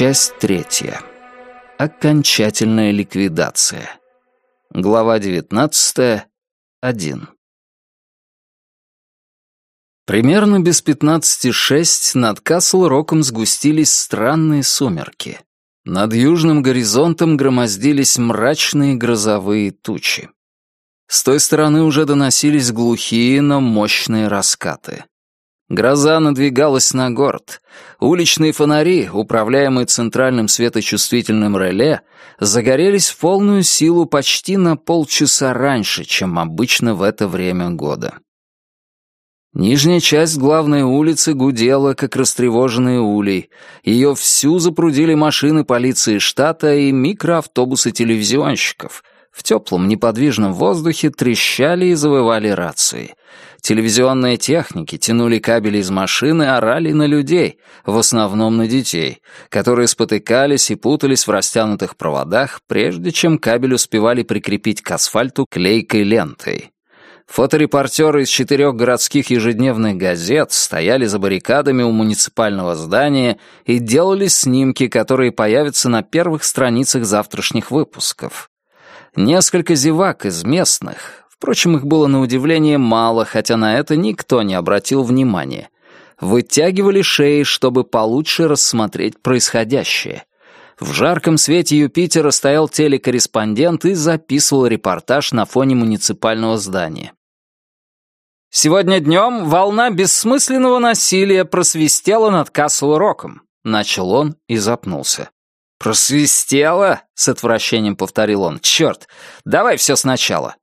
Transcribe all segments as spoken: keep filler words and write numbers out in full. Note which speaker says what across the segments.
Speaker 1: Часть третья. Окончательная ликвидация. Глава девятнадцатая. один. Примерно без пятнадцати шесть над Касл-Роком сгустились странные сумерки. Над южным горизонтом громоздились мрачные грозовые тучи. С той стороны уже доносились глухие, но мощные раскаты. Гроза надвигалась на город. Уличные фонари, управляемые центральным светочувствительным реле, загорелись в полную силу почти на полчаса раньше, чем обычно в это время года. Нижняя часть главной улицы гудела, как растревоженный улей. Ее всю запрудили машины полиции штата и микроавтобусы телевизионщиков. В теплом неподвижном воздухе трещали и завывали рации. Телевизионные техники тянули кабели из машины, орали на людей, в основном на детей, которые спотыкались и путались в растянутых проводах, прежде чем кабель успевали прикрепить к асфальту клейкой лентой. Фоторепортеры из четырех городских ежедневных газет стояли за баррикадами у муниципального здания и делали снимки, которые появятся на первых страницах завтрашних выпусков. Несколько зевак из местных, впрочем, их было на удивление мало, хотя на это никто не обратил внимания, вытягивали шеи, чтобы получше рассмотреть происходящее. В жарком свете Юпитера стоял телекорреспондент и записывал репортаж на фоне муниципального здания. «Сегодня днем волна бессмысленного насилия просвистела над Касл-Роком», — начал он и запнулся. «Просвистела?» — с отвращением повторил он. «Черт! Давай все сначала!»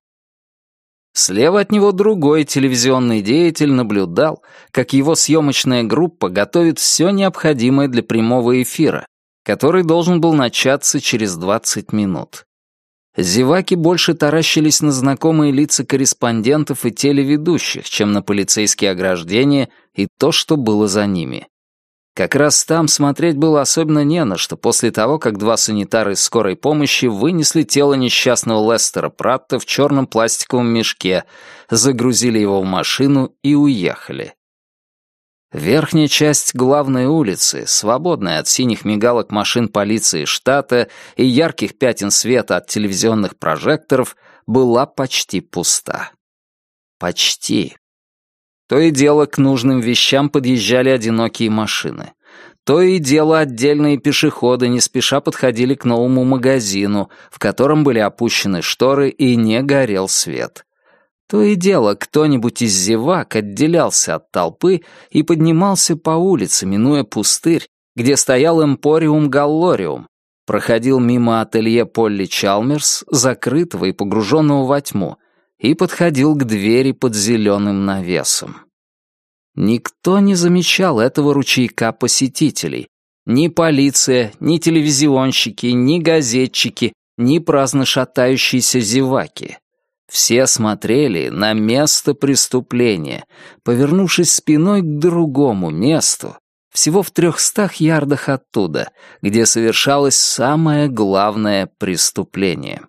Speaker 1: Слева от него другой телевизионный деятель наблюдал, как его съемочная группа готовит все необходимое для прямого эфира, который должен был начаться через двадцать минут. Зеваки больше таращились на знакомые лица корреспондентов и телеведущих, чем на полицейские ограждения и то, что было за ними. Как раз там смотреть было особенно не на что после того, как два санитара из скорой помощи вынесли тело несчастного Лестера Пратта в черном пластиковом мешке, загрузили его в машину и уехали. Верхняя часть главной улицы, свободная от синих мигалок машин полиции штата и ярких пятен света от телевизионных прожекторов, была почти пуста. Почти. То и дело к нужным вещам подъезжали одинокие машины. То и дело отдельные пешеходы не спеша подходили к новому магазину, в котором были опущены шторы и не горел свет. То и дело кто-нибудь из зевак отделялся от толпы и поднимался по улице, минуя пустырь, где стоял Эмпориум Галлориум, проходил мимо ателье Полли Чалмерс, закрытого и погруженного во тьму, и подходил к двери под зеленым навесом. Никто не замечал этого ручейка посетителей. Ни полиция, ни телевизионщики, ни газетчики, ни праздно шатающиеся зеваки. Все смотрели на место преступления, повернувшись спиной к другому месту, всего в трехстах ярдах оттуда, где совершалось самое главное преступление.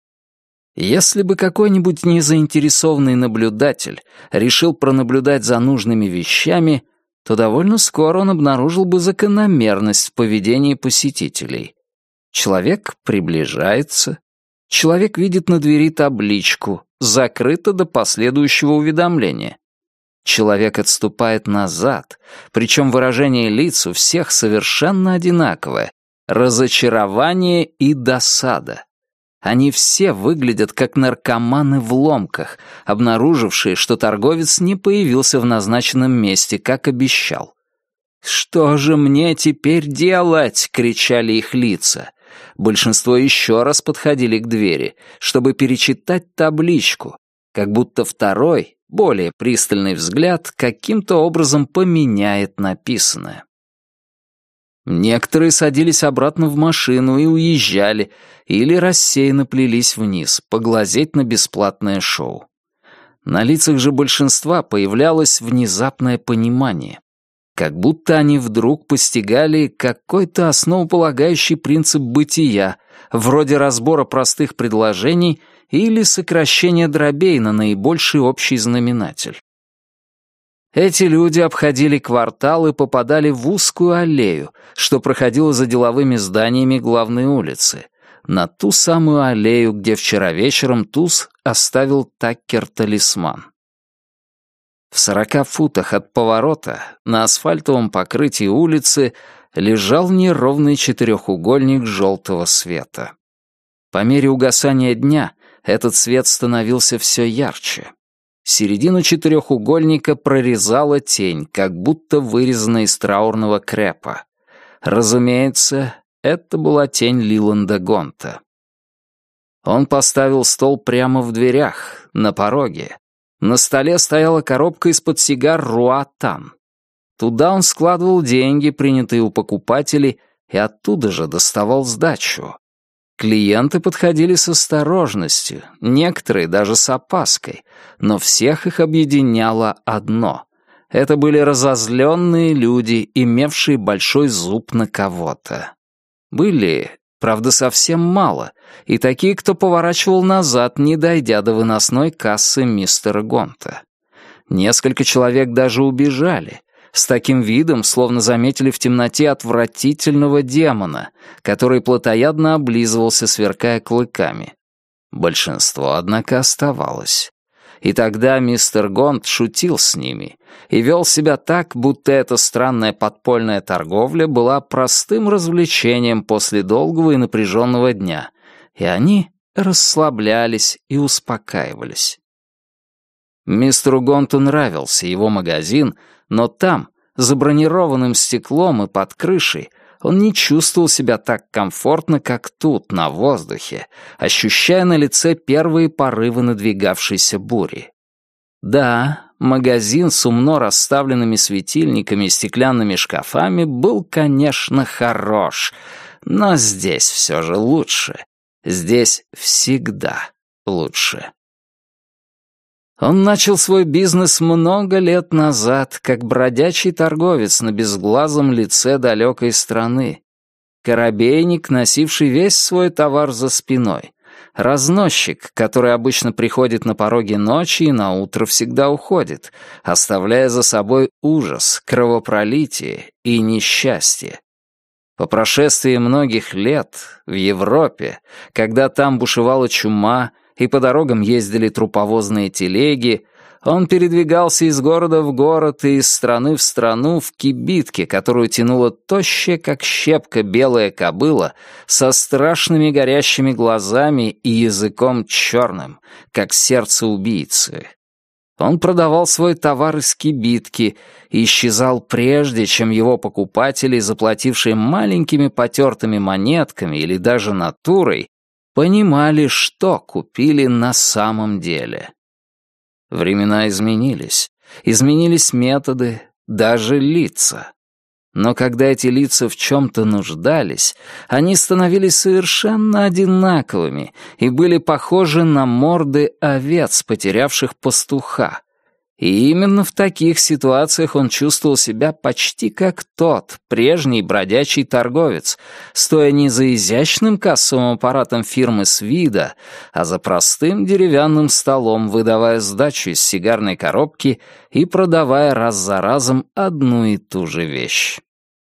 Speaker 1: Если бы какой-нибудь незаинтересованный наблюдатель решил пронаблюдать за нужными вещами, то довольно скоро он обнаружил бы закономерность в поведении посетителей. Человек приближается, человек видит на двери табличку «Закрыто до последующего уведомления». Человек отступает назад, причем выражение лиц у всех совершенно одинаковое — разочарование и досада. Они все выглядят как наркоманы в ломках, обнаружившие, что торговец не появился в назначенном месте, как обещал. «Что же мне теперь делать?» — кричали их лица. Большинство еще раз подходили к двери, чтобы перечитать табличку, как будто второй, более пристальный взгляд каким-то образом поменяет написанное. Некоторые садились обратно в машину и уезжали, или рассеянно плелись вниз, поглазеть на бесплатное шоу. На лицах же большинства появлялось внезапное понимание, как будто они вдруг постигали какой-то основополагающий принцип бытия, вроде разбора простых предложений или сокращения дробей на наибольший общий знаменатель. Эти люди обходили квартал и попадали в узкую аллею, что проходила за деловыми зданиями главной улицы, на ту самую аллею, где вчера вечером Туз оставил Таккер-талисман. В сорока футах от поворота на асфальтовом покрытии улицы лежал неровный четырехугольник желтого света. По мере угасания дня этот свет становился все ярче. Середину четырехугольника прорезала тень, как будто вырезанная из траурного крепа. Разумеется, это была тень Лиланда Гонта. Он поставил стол прямо в дверях, на пороге. На столе стояла коробка из-под сигар Руатан. Туда он складывал деньги, принятые у покупателей, и оттуда же доставал сдачу. Клиенты подходили с осторожностью, некоторые даже с опаской, но всех их объединяло одно. Это были разозленные люди, имевшие большой зуб на кого-то. Были, правда, совсем мало, и такие, кто поворачивал назад, не дойдя до выносной кассы мистера Гонта. Несколько человек даже убежали, с таким видом, словно заметили в темноте отвратительного демона, который плотоядно облизывался, сверкая клыками. Большинство, однако, оставалось. И тогда мистер Гонт шутил с ними и вел себя так, будто эта странная подпольная торговля была простым развлечением после долгого и напряженного дня, и они расслаблялись и успокаивались. Мистеру Гонту нравился его магазин, но там, за бронированным стеклом и под крышей, он не чувствовал себя так комфортно, как тут, на воздухе, ощущая на лице первые порывы надвигавшейся бури. Да, магазин с умно расставленными светильниками и стеклянными шкафами был, конечно, хорош, но здесь все же лучше. Здесь всегда лучше. Он начал свой бизнес много лет назад, как бродячий торговец на безглазом лице далекой страны. Корабейник, носивший весь свой товар за спиной. Разносчик, который обычно приходит на пороге ночи и на утро всегда уходит, оставляя за собой ужас, кровопролитие и несчастье. По прошествии многих лет в Европе, когда там бушевала чума, и по дорогам ездили труповозные телеги, он передвигался из города в город и из страны в страну в кибитке, которую тянула тощая, как щепка, белая кобыла со страшными горящими глазами и языком черным, как сердце убийцы. Он продавал свой товар из кибитки и исчезал прежде, чем его покупатели, заплатившие маленькими потертыми монетками или даже натурой, понимали, что купили на самом деле. Времена изменились, изменились методы, даже лица. Но когда эти лица в чем-то нуждались, они становились совершенно одинаковыми и были похожи на морды овец, потерявших пастуха. И именно в таких ситуациях он чувствовал себя почти как тот, прежний бродячий торговец, стоя не за изящным кассовым аппаратом фирмы с вида, а за простым деревянным столом, выдавая сдачу из сигарной коробки и продавая раз за разом одну и ту же вещь.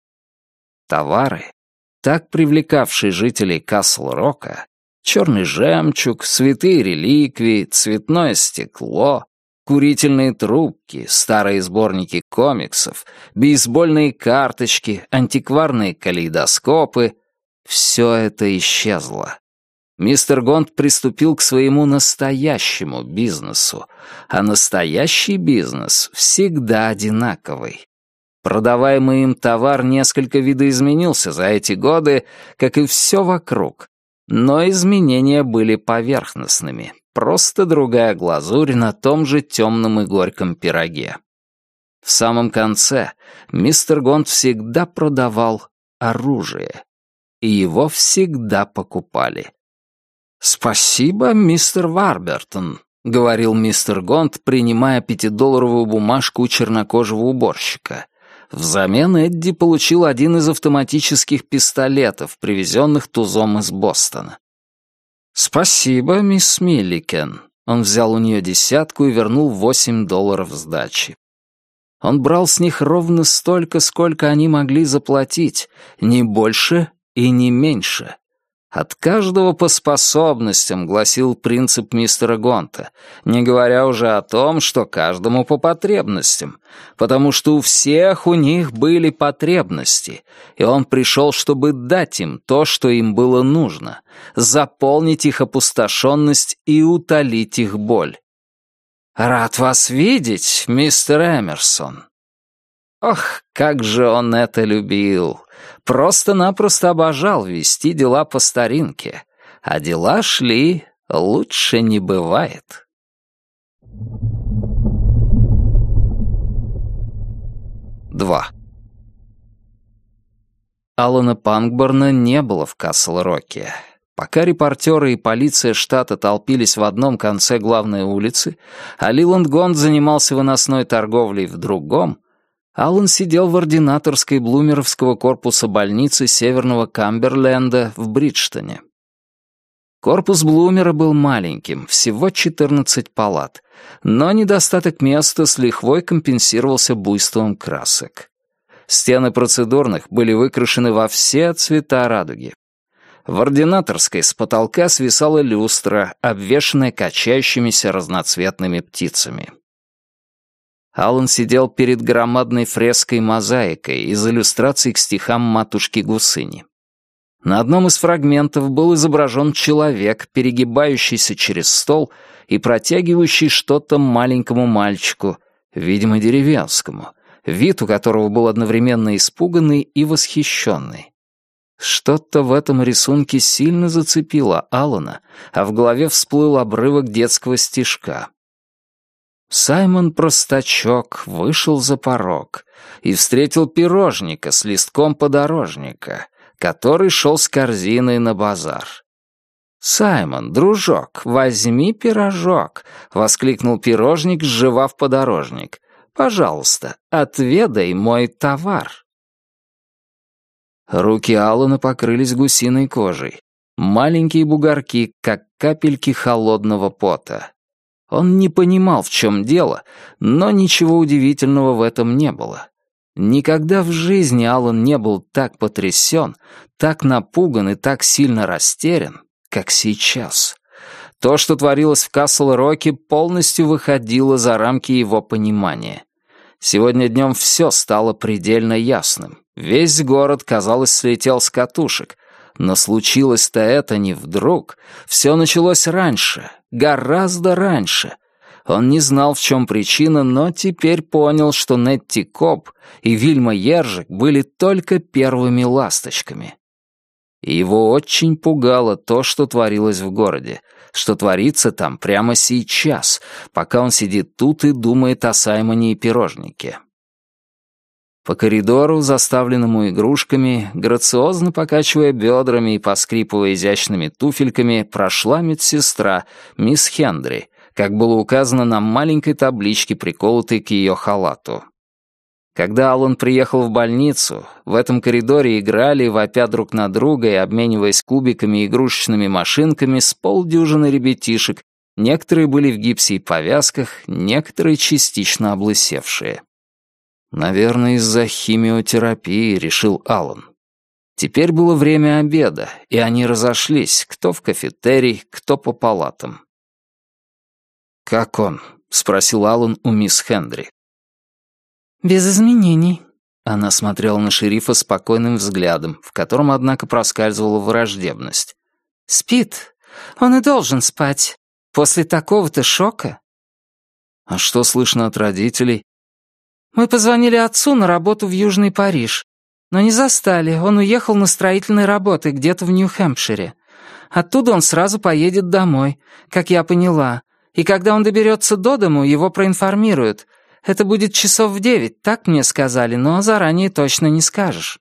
Speaker 1: Товары, так привлекавшие жителей Касл-Рока, черный жемчуг, святые реликвии, цветное стекло, курительные трубки, старые сборники комиксов, бейсбольные карточки, антикварные калейдоскопы — все это исчезло. Мистер Гонт приступил к своему настоящему бизнесу, а настоящий бизнес всегда одинаковый. Продаваемый им товар несколько видоизменился за эти годы, как и все вокруг, но изменения были поверхностными. Просто другая глазурь на том же темном и горьком пироге. В самом конце мистер Гонт всегда продавал оружие, и его всегда покупали. «Спасибо, мистер Варбертон», — говорил мистер Гонт, принимая пятидолларовую бумажку у чернокожего уборщика. Взамен Эдди получил один из автоматических пистолетов, привезенных Тузом из Бостона. «Спасибо, мисс Милликен». Он взял у нее десятку и вернул восемь долларов сдачи. Он брал с них ровно столько, сколько они могли заплатить, не больше и не меньше. От каждого по способностям, гласил принцип мистера Гонта, не говоря уже о том, что каждому по потребностям, потому что у всех у них были потребности, и он пришел, чтобы дать им то, что им было нужно, заполнить их опустошенность и утолить их боль. «Рад вас видеть, мистер Эмерсон». Ох, как же он это любил! Просто-напросто обожал вести дела по старинке, а дела шли, лучше не бывает. Два. Алана Пангборна не было в Касл-Роке. Пока репортеры и полиция штата толпились в одном конце главной улицы, а Лиланд Гонд занимался выносной торговлей в другом, Аллан сидел в ординаторской Блумеровского корпуса больницы Северного Камберленда в Бриджтоне. Корпус Блумера был маленьким, всего четырнадцать палат, но недостаток места с лихвой компенсировался буйством красок. Стены процедурных были выкрашены во все цвета радуги. В ординаторской с потолка свисала люстра, обвешанная качающимися разноцветными птицами. Аллан сидел перед громадной фреской-мозаикой из иллюстраций к стихам матушки Гусыни. На одном из фрагментов был изображен человек, перегибающийся через стол и протягивающий что-то маленькому мальчику, видимо, деревенскому, вид у которого был одновременно испуганный и восхищенный. Что-то в этом рисунке сильно зацепило Аллана, а в голове всплыл обрывок детского стишка. Саймон Простачок вышел за порог и встретил пирожника с листком подорожника, который шел с корзиной на базар. «Саймон, дружок, возьми пирожок!» — воскликнул пирожник, сживав подорожник. «Пожалуйста, отведай мой товар!» Руки Аллана покрылись гусиной кожей. Маленькие бугорки, как капельки холодного пота. Он не понимал, в чем дело, но ничего удивительного в этом не было. Никогда в жизни Аллан не был так потрясен, так напуган и так сильно растерян, как сейчас. То, что творилось в Касл-Роке, полностью выходило за рамки его понимания. Сегодня днем все стало предельно ясным. Весь город, казалось, слетел с катушек. Но случилось-то это не вдруг. Все началось раньше, гораздо раньше. Он не знал, в чем причина, но теперь понял, что Нетти Коб и Вильма Ержик были только первыми ласточками. И его очень пугало то, что творилось в городе, что творится там прямо сейчас, пока он сидит тут и думает о Саймоне и пирожнике. По коридору, заставленному игрушками, грациозно покачивая бедрами и поскрипывая изящными туфельками, прошла медсестра, мисс Хендри, как было указано на маленькой табличке, приколотой к ее халату. Когда Аллан приехал в больницу, в этом коридоре играли, вопя друг на друга и обмениваясь кубиками и игрушечными машинками, с полдюжины ребятишек, некоторые были в гипсе и повязках, некоторые частично облысевшие. «Наверное, из-за химиотерапии», — решил Аллан. Теперь было время обеда, и они разошлись, кто в кафетерий, кто по палатам. «Как он?» — спросил Аллан у мисс Хендри.
Speaker 2: «Без изменений».
Speaker 1: Она смотрела на шерифа спокойным взглядом, в котором, однако, проскальзывала враждебность.
Speaker 2: «Спит. Он и должен спать. После такого-то шока».
Speaker 1: «А что слышно от родителей?»
Speaker 2: «Мы позвонили отцу на работу в Южный Париж, но не застали. Он уехал на строительные работы где-то в Нью-Хэмпшире. Оттуда он сразу поедет домой, как я поняла. И когда он доберется до дому, его проинформируют. Это будет часов в девять, так мне сказали, но заранее точно не скажешь».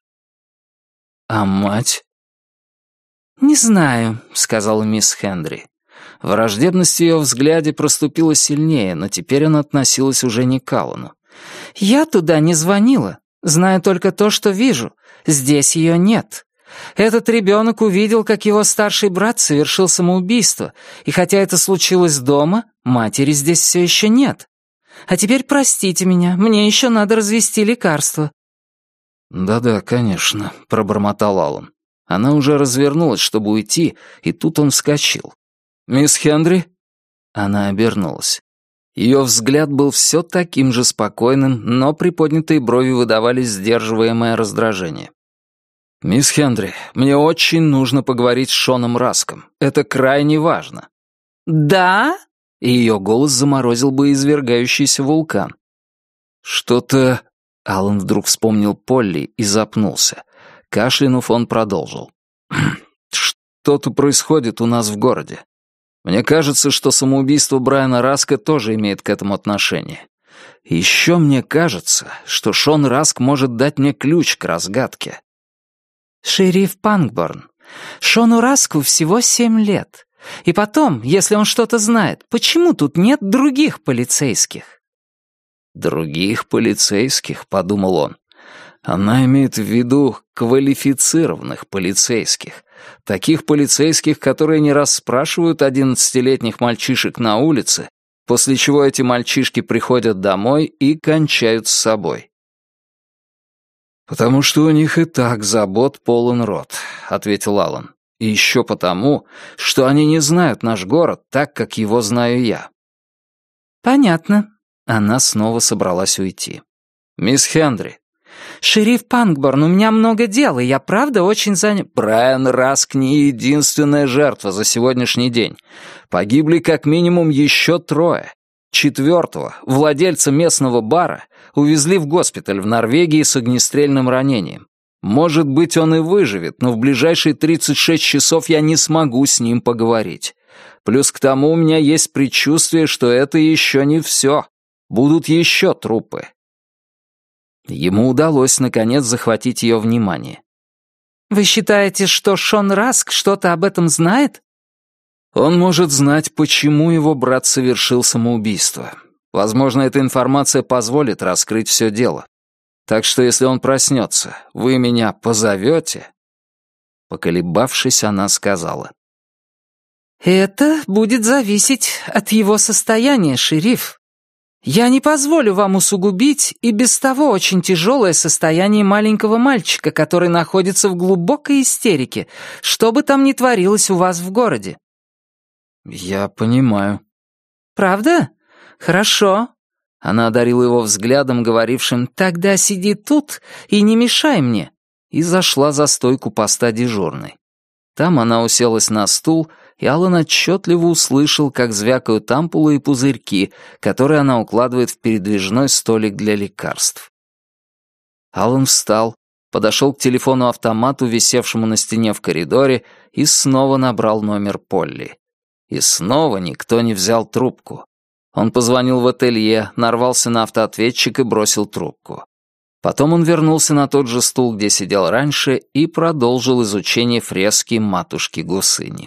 Speaker 1: «А мать?»
Speaker 2: «Не знаю», —
Speaker 1: сказала мисс Хендри. Враждебность в ее взгляде проступила сильнее, но теперь она относилась уже не к Аллану.
Speaker 2: «Я туда не звонила. Знаю только то, что вижу. Здесь ее нет. Этот ребенок увидел, как его старший брат совершил самоубийство, и хотя это случилось дома, матери здесь все еще нет. А теперь простите меня, мне еще надо развести лекарство».
Speaker 1: «Да-да, конечно», — пробормотал Аллан. Она уже развернулась, чтобы уйти, и тут он вскочил. «Мисс Хендри?» Она обернулась. Ее взгляд был все таким же спокойным, но приподнятые брови выдавали сдерживаемое раздражение. «Мисс Хендри, мне очень нужно поговорить с Шоном Раском. Это крайне важно».
Speaker 2: «Да?»
Speaker 1: И ее голос заморозил бы извергающийся вулкан. «Что-то...» Аллан вдруг вспомнил Полли и запнулся. Кашлянув, он продолжил. «Что-то происходит у нас в городе. Мне кажется, что самоубийство Брайана Раска тоже имеет к этому отношение. Еще мне кажется, что Шон Раск может дать мне ключ к разгадке».
Speaker 2: «Шериф Панкборн, Шону Раску всего семь лет. И потом, если он что-то знает, почему тут нет других полицейских?»
Speaker 1: «Других полицейских», — подумал он. Она имеет в виду квалифицированных полицейских. Таких полицейских, которые не раз спрашивают одиннадцатилетних мальчишек на улице, после чего эти мальчишки приходят домой и кончают с собой. «Потому что у них и так забот полон рот», — ответил Аллан. «И еще потому, что они не знают наш город так, как его знаю я».
Speaker 2: «Понятно».
Speaker 1: Она снова собралась уйти. «Мисс Хендри».
Speaker 2: «Шериф Панкборн, у меня много дел, и я правда очень занят...»
Speaker 1: «Брайан Раск не единственная жертва за сегодняшний день. Погибли как минимум еще трое. Четвертого, владельца местного бара, увезли в госпиталь в Норвегии с огнестрельным ранением. Может быть, он и выживет, но в ближайшие тридцать шесть часов я не смогу с ним поговорить. Плюс к тому у меня есть предчувствие, что это еще не все. Будут еще трупы». Ему удалось, наконец, захватить ее внимание.
Speaker 2: «Вы считаете, что Шон Раск что-то об этом знает?»
Speaker 1: «Он может знать, почему его брат совершил самоубийство. Возможно, эта информация позволит раскрыть все дело. Так что, если он проснется, вы меня позовете?» Поколебавшись, она сказала.
Speaker 2: «Это будет зависеть от его состояния, шериф. Я не позволю вам усугубить и без того очень тяжелое состояние маленького мальчика, который находится в глубокой истерике, что бы там ни творилось у вас в городе».
Speaker 1: «Я понимаю».
Speaker 2: «Правда? Хорошо».
Speaker 1: Она одарила его взглядом, говорившим
Speaker 2: «Тогда сиди тут и не мешай мне»,
Speaker 1: и зашла за стойку поста дежурной. Там она уселась на стул, и Аллан отчетливо услышал, как звякают ампулы и пузырьки, которые она укладывает в передвижной столик для лекарств. Аллан встал, подошел к телефону-автомату, висевшему на стене в коридоре, и снова набрал номер Полли. И снова никто не взял трубку. Он позвонил в ателье, нарвался на автоответчик и бросил трубку. Потом он вернулся на тот же стул, где сидел раньше, и продолжил изучение фрески матушки Гусыни.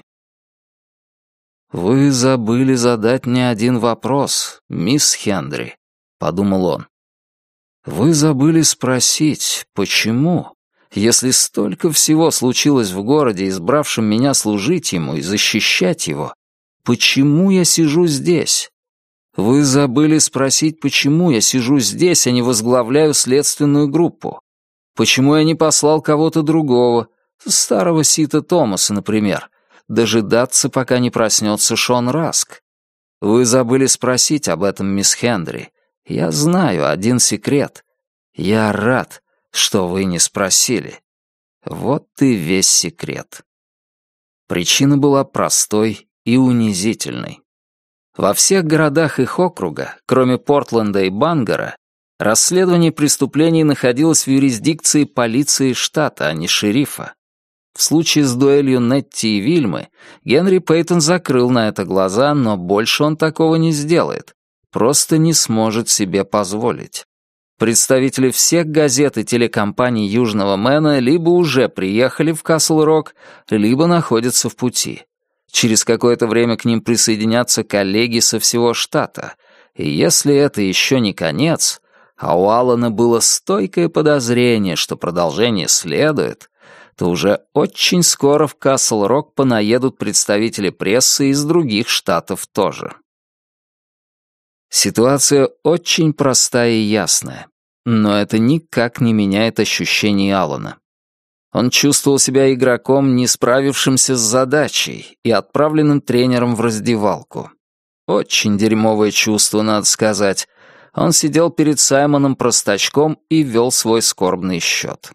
Speaker 1: «Вы забыли задать мне один вопрос, мисс Хендри», — подумал он. «Вы забыли спросить, почему, если столько всего случилось в городе, избравшем меня служить ему и защищать его, почему я сижу здесь? Вы забыли спросить, почему я сижу здесь, а не возглавляю следственную группу? Почему я не послал кого-то другого, старого Сита Томаса, например, дожидаться, пока не проснется Шон Раск? Вы забыли спросить об этом, мисс Хендри. Я знаю один секрет. Я рад, что вы не спросили. Вот и весь секрет». Причина была простой и унизительной. Во всех городах их округа, кроме Портленда и Бангора, расследование преступлений находилось в юрисдикции полиции штата, а не шерифа. В случае с дуэлью Нетти и Вильмы Генри Пейтон закрыл на это глаза, но больше он такого не сделает, просто не сможет себе позволить. Представители всех газет и телекомпаний Южного Мэна либо уже приехали в Касл-Рок, либо находятся в пути. Через какое-то время к ним присоединятся коллеги со всего штата. И если это еще не конец, а у Аллана было стойкое подозрение, что продолжение следует, то уже очень скоро в Касл-Рок понаедут представители прессы из других штатов тоже. Ситуация очень простая и ясная, но это никак не меняет ощущений Алана. Он чувствовал себя игроком, не справившимся с задачей и отправленным тренером в раздевалку. Очень дерьмовое чувство, надо сказать. Он сидел перед Саймоном Простачком и вел свой скорбный счет.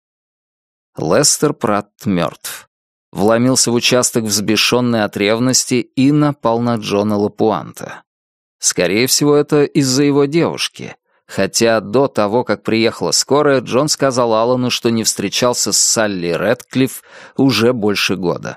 Speaker 1: Лестер Пратт мертв. Вломился в участок взбешенный от ревности и напал на Джона Лапуанта. Скорее всего, это из-за его девушки. Хотя до того, как приехала скорая, Джон сказал Алану, что не встречался с Салли Рэдклифф уже больше года.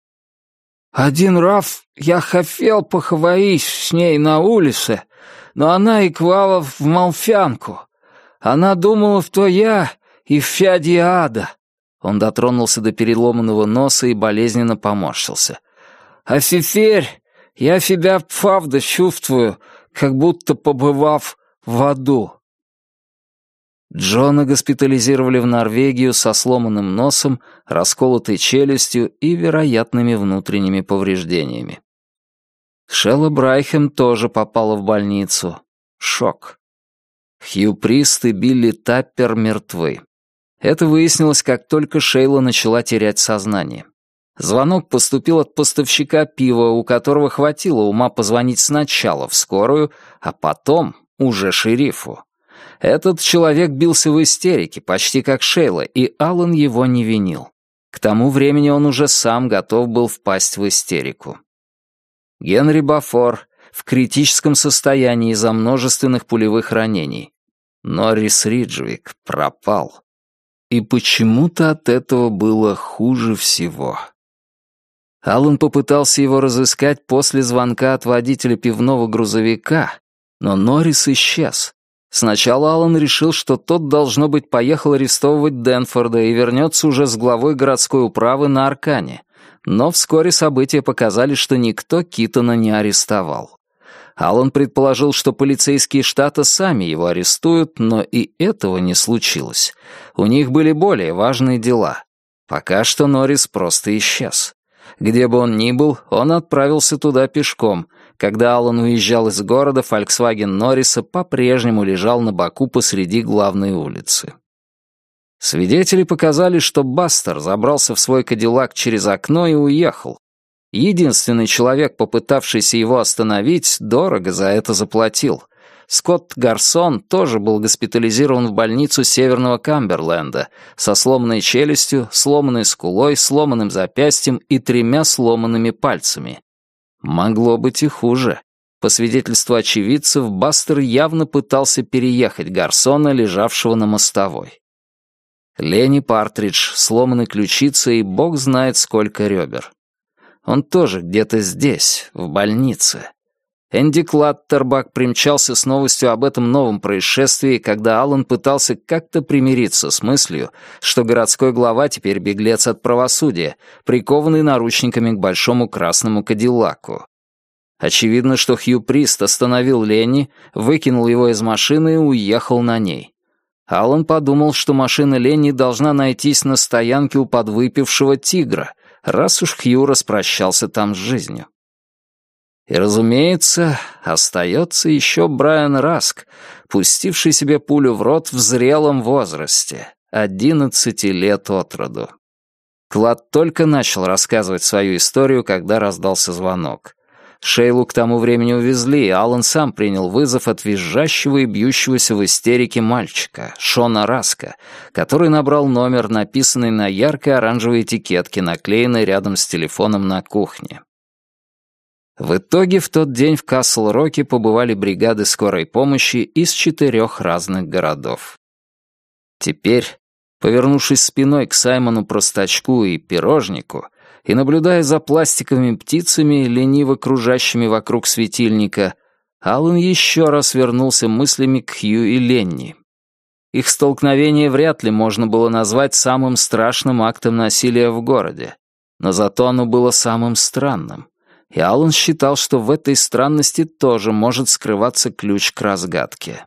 Speaker 1: «Один раз я хотел поговорить с ней на улице, но она иквала в молчанку. Она думала, что я и фяди ада». Он дотронулся до переломанного носа и болезненно поморщился. «А теперь я себя правда чувствую, как будто побывав в аду». Джона госпитализировали в Норвегию со сломанным носом, расколотой челюстью и вероятными внутренними повреждениями. Шелла Брайхэм тоже попала в больницу. Шок. Хью Прист и Билли Таппер мертвы. Это выяснилось, как только Шейла начала терять сознание. Звонок поступил от поставщика пива, у которого хватило ума позвонить сначала в скорую, а потом уже шерифу. Этот человек бился в истерике, почти как Шейла, и Алан его не винил. К тому времени он уже сам готов был впасть в истерику. Генри Бафор в критическом состоянии из-за множественных пулевых ранений. Норрис Риджвик пропал. И почему-то от этого было хуже всего. Алан попытался его разыскать после звонка от водителя пивного грузовика, но Норрис исчез. Сначала Алан решил, что тот, должно быть, поехал арестовывать Дэнфорда и вернется уже с главой городской управы на Аркане, но вскоре события показали, что никто Китона не арестовал. Алан предположил, что полицейские штата сами его арестуют, но и этого не случилось. У них были более важные дела. Пока что Норрис просто исчез. Где бы он ни был, он отправился туда пешком. Когда Алан уезжал из города, Volkswagen Норриса по-прежнему лежал на боку посреди главной улицы. Свидетели показали, что Бастер забрался в свой кадиллак через окно и уехал. Единственный человек, попытавшийся его остановить, дорого за это заплатил. Скотт Гарсон тоже был госпитализирован в больницу Северного Камберленда со сломанной челюстью, сломанной скулой, сломанным запястьем и тремя сломанными пальцами. Могло быть и хуже. По свидетельству очевидцев, Бастер явно пытался переехать Гарсона, лежавшего на мостовой. Ленни Партридж, сломаны ключицы и бог знает сколько ребер. Он тоже где-то здесь, в больнице. Энди Клаттербак примчался с новостью об этом новом происшествии, когда Алан пытался как-то примириться с мыслью, что городской глава теперь беглец от правосудия, прикованный наручниками к большому красному кадиллаку. Очевидно, что Хью Прист остановил Ленни, выкинул его из машины и уехал на ней. Алан подумал, что машина Ленни должна найтись на стоянке у подвыпившего тигра, раз уж Хью распрощался там с жизнью. И, разумеется, остается еще Брайан Раск, пустивший себе пулю в рот в зрелом возрасте, одиннадцати лет от роду. Клад только начал рассказывать свою историю, когда раздался звонок. Шейлу к тому времени увезли, и Алан сам принял вызов от визжащего и бьющегося в истерике мальчика, Шона Раска, который набрал номер, написанный на яркой оранжевой этикетке, наклеенной рядом с телефоном на кухне. В итоге в тот день в Касл-Роке побывали бригады скорой помощи из четырех разных городов. Теперь, повернувшись спиной к Саймону Простачку и Пирожнику и наблюдая за пластиковыми птицами, лениво кружащими вокруг светильника, Алан еще раз вернулся мыслями к Хью и Ленни. Их столкновение вряд ли можно было назвать самым страшным актом насилия в городе, но зато оно было самым странным. И Алан считал, что в этой странности тоже может скрываться ключ к разгадке.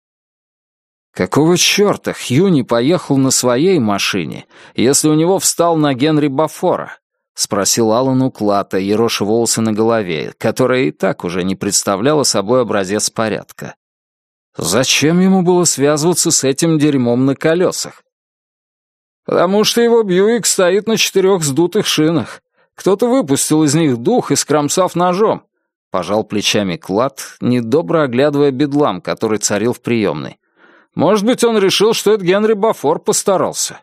Speaker 1: Какого черта Хью не поехал на своей машине, если у него встал на Генри Бафора? — спросил Аллан у Клата, ероша волосы на голове, которая и так уже не представляла собой образец порядка. «Зачем ему было связываться с этим дерьмом на колесах?» «Потому что его Бьюик стоит на четырех сдутых шинах. Кто-то выпустил из них дух, искромсав ножом», — пожал плечами Клат, недобро оглядывая бедлам, который царил в приемной. «Может быть, он решил, что это Генри Бафор постарался».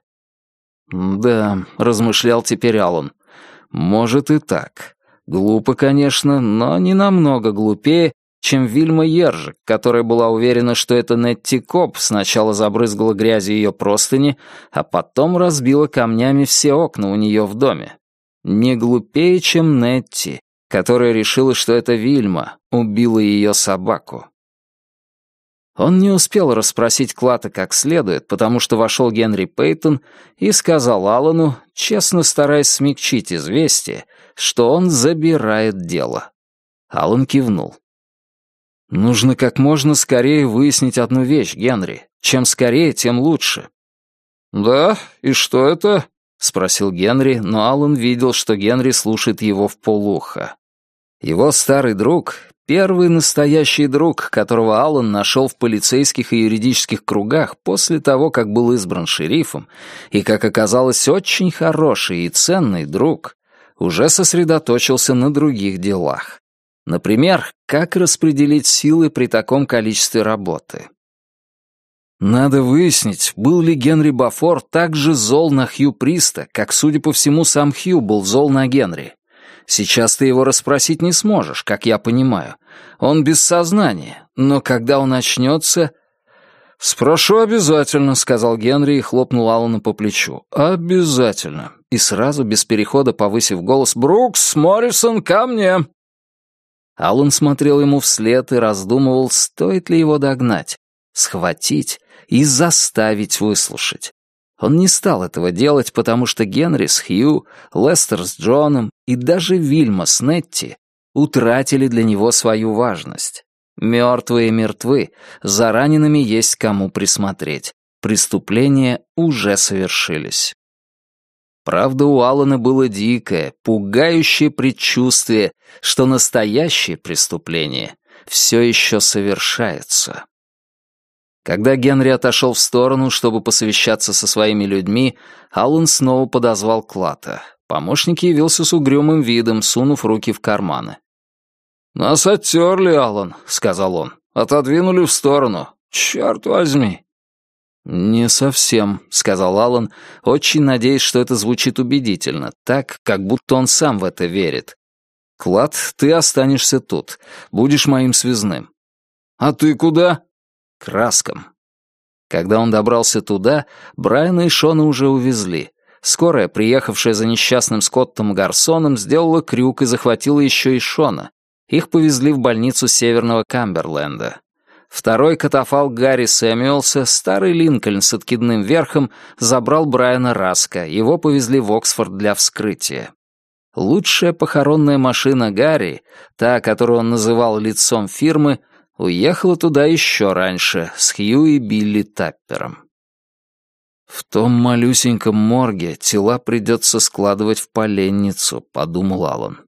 Speaker 1: «Да», — размышлял теперь Аллан, — «может и так. Глупо, конечно, но не намного глупее, чем Вильма Ержик, которая была уверена, что это Нетти Коп сначала забрызгала грязью ее простыни, а потом разбила камнями все окна у нее в доме. Не глупее, чем Нетти, которая решила, что это Вильма убила ее собаку. Он не успел расспросить Клата как следует, потому что вошел Генри Пейтон и сказал Аллану, честно стараясь смягчить известие, что он забирает дело. Аллан кивнул. «Нужно как можно скорее выяснить одну вещь, Генри. Чем скорее, тем лучше». «Да? И что это?» — спросил Генри, но Аллан видел, что Генри слушает его вполуха. Его старый друг, первый настоящий друг, которого Аллан нашел в полицейских и юридических кругах после того, как был избран шерифом, и, как оказалось, очень хороший и ценный друг, уже сосредоточился на других делах. Например, как распределить силы при таком количестве работы. Надо выяснить, был ли Генри Бафор так же зол на Хью Приста, как, судя по всему, сам Хью был зол на Генри. Сейчас ты его расспросить не сможешь, как я понимаю. Он без сознания, но когда он очнется... «Спрошу обязательно», — сказал Генри и хлопнул Аллана по плечу. «Обязательно». И сразу, без перехода, повысив голос, «Брукс, Моррисон, ко мне!» Аллан смотрел ему вслед и раздумывал, стоит ли его догнать, схватить и заставить выслушать. Он не стал этого делать, потому что Генри с Хью, Лестер с Джоном и даже Вильма с Нетти утратили для него свою важность. Мертвые мертвы, за ранеными есть кому присмотреть. Преступления уже совершились. Правда, у Аллана было дикое, пугающее предчувствие, что настоящее преступление все еще совершается. Когда Генри отошел в сторону, чтобы посовещаться со своими людьми, Аллан снова подозвал Клата. Помощник явился с угрюмым видом, сунув руки в карманы. «Нас оттерли, Аллан», — сказал он. «Отодвинули в сторону. Черт возьми». «Не совсем», — сказал Аллан, очень надеясь, что это звучит убедительно, так, как будто он сам в это верит. «Клат, ты останешься тут. Будешь моим связным». «А ты куда?» «К Раскам». Когда он добрался туда, Брайана и Шона уже увезли. Скорая, приехавшая за несчастным Скоттом Гарсоном, сделала крюк и захватила еще и Шона. Их повезли в больницу Северного Камберленда. Второй катафалк Гарри Сэмюэлса, старый Линкольн с откидным верхом, забрал Брайана Раска, его повезли в Оксфорд для вскрытия. Лучшая похоронная машина Гарри, та, которую он называл лицом фирмы, уехала туда еще раньше, с Хью и Билли Таппером. «В том малюсеньком морге тела придется складывать в поленницу», — подумал Аллан.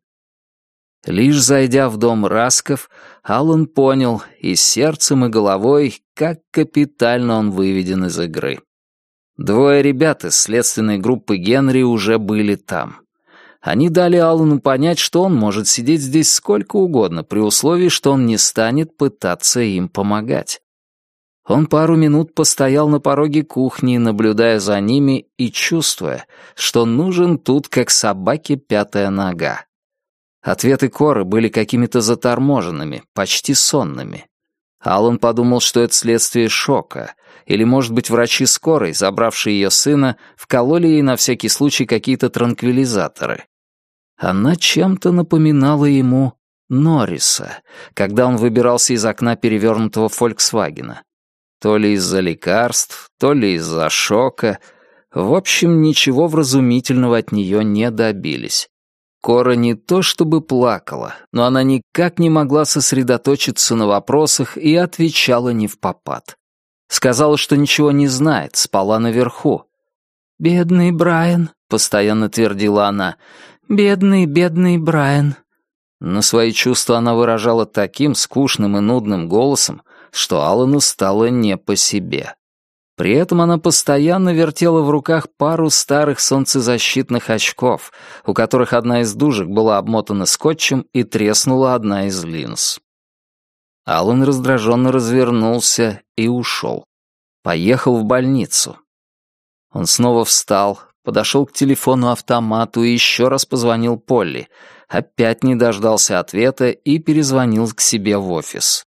Speaker 1: Лишь зайдя в дом Расков, Аллан понял и сердцем, и головой, как капитально он выведен из игры. Двое ребят из следственной группы Генри уже были там. Они дали Аллану понять, что он может сидеть здесь сколько угодно, при условии, что он не станет пытаться им помогать. Он пару минут постоял на пороге кухни, наблюдая за ними и чувствуя, что нужен тут как собаке пятая нога. Ответы Коры были какими-то заторможенными, почти сонными. Аллан подумал, что это следствие шока, или, может быть, врачи скорой, забравшие ее сына, вкололи ей на всякий случай какие-то транквилизаторы. Она чем-то напоминала ему Норриса, когда он выбирался из окна перевернутого «Фольксвагена». То ли из-за лекарств, то ли из-за шока. В общем, ничего вразумительного от нее не добились. Кора не то чтобы плакала, но она никак не могла сосредоточиться на вопросах и отвечала невпопад. Сказала, что ничего не знает, спала наверху. «Бедный Брайан», — постоянно твердила она, —
Speaker 2: «Бедный, бедный Брайан».
Speaker 1: Но свои чувства она выражала таким скучным и нудным голосом, что Алану стало не по себе. При этом она постоянно вертела в руках пару старых солнцезащитных очков, у которых одна из дужек была обмотана скотчем и треснула одна из линз. Алан раздраженно развернулся и ушел. Поехал в больницу. Он снова встал, подошел к телефону-автомату и еще раз позвонил Полли. Опять не дождался ответа и перезвонил к себе в офис.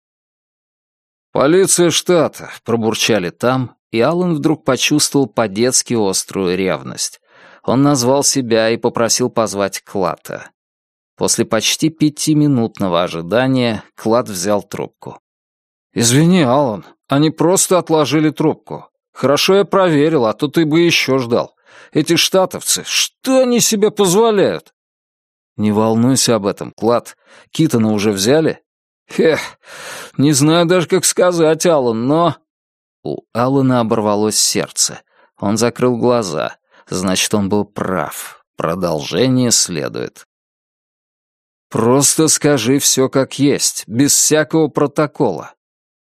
Speaker 1: «Полиция штата», — пробурчали там, и Алан вдруг почувствовал по-детски острую ревность. Он назвал себя и попросил позвать Клата. После почти пятиминутного ожидания Клат взял трубку. «Извини, Алан, они просто отложили трубку. Хорошо я проверил, а то ты бы еще ждал. Эти штатовцы, что они себе позволяют?» «Не волнуйся об этом, Клат. Китона уже взяли?» «Эх, не знаю даже, как сказать, Алан, но...» У Алана оборвалось сердце. Он закрыл глаза. Значит, он был прав. Продолжение следует. «Просто скажи все как есть, без всякого протокола».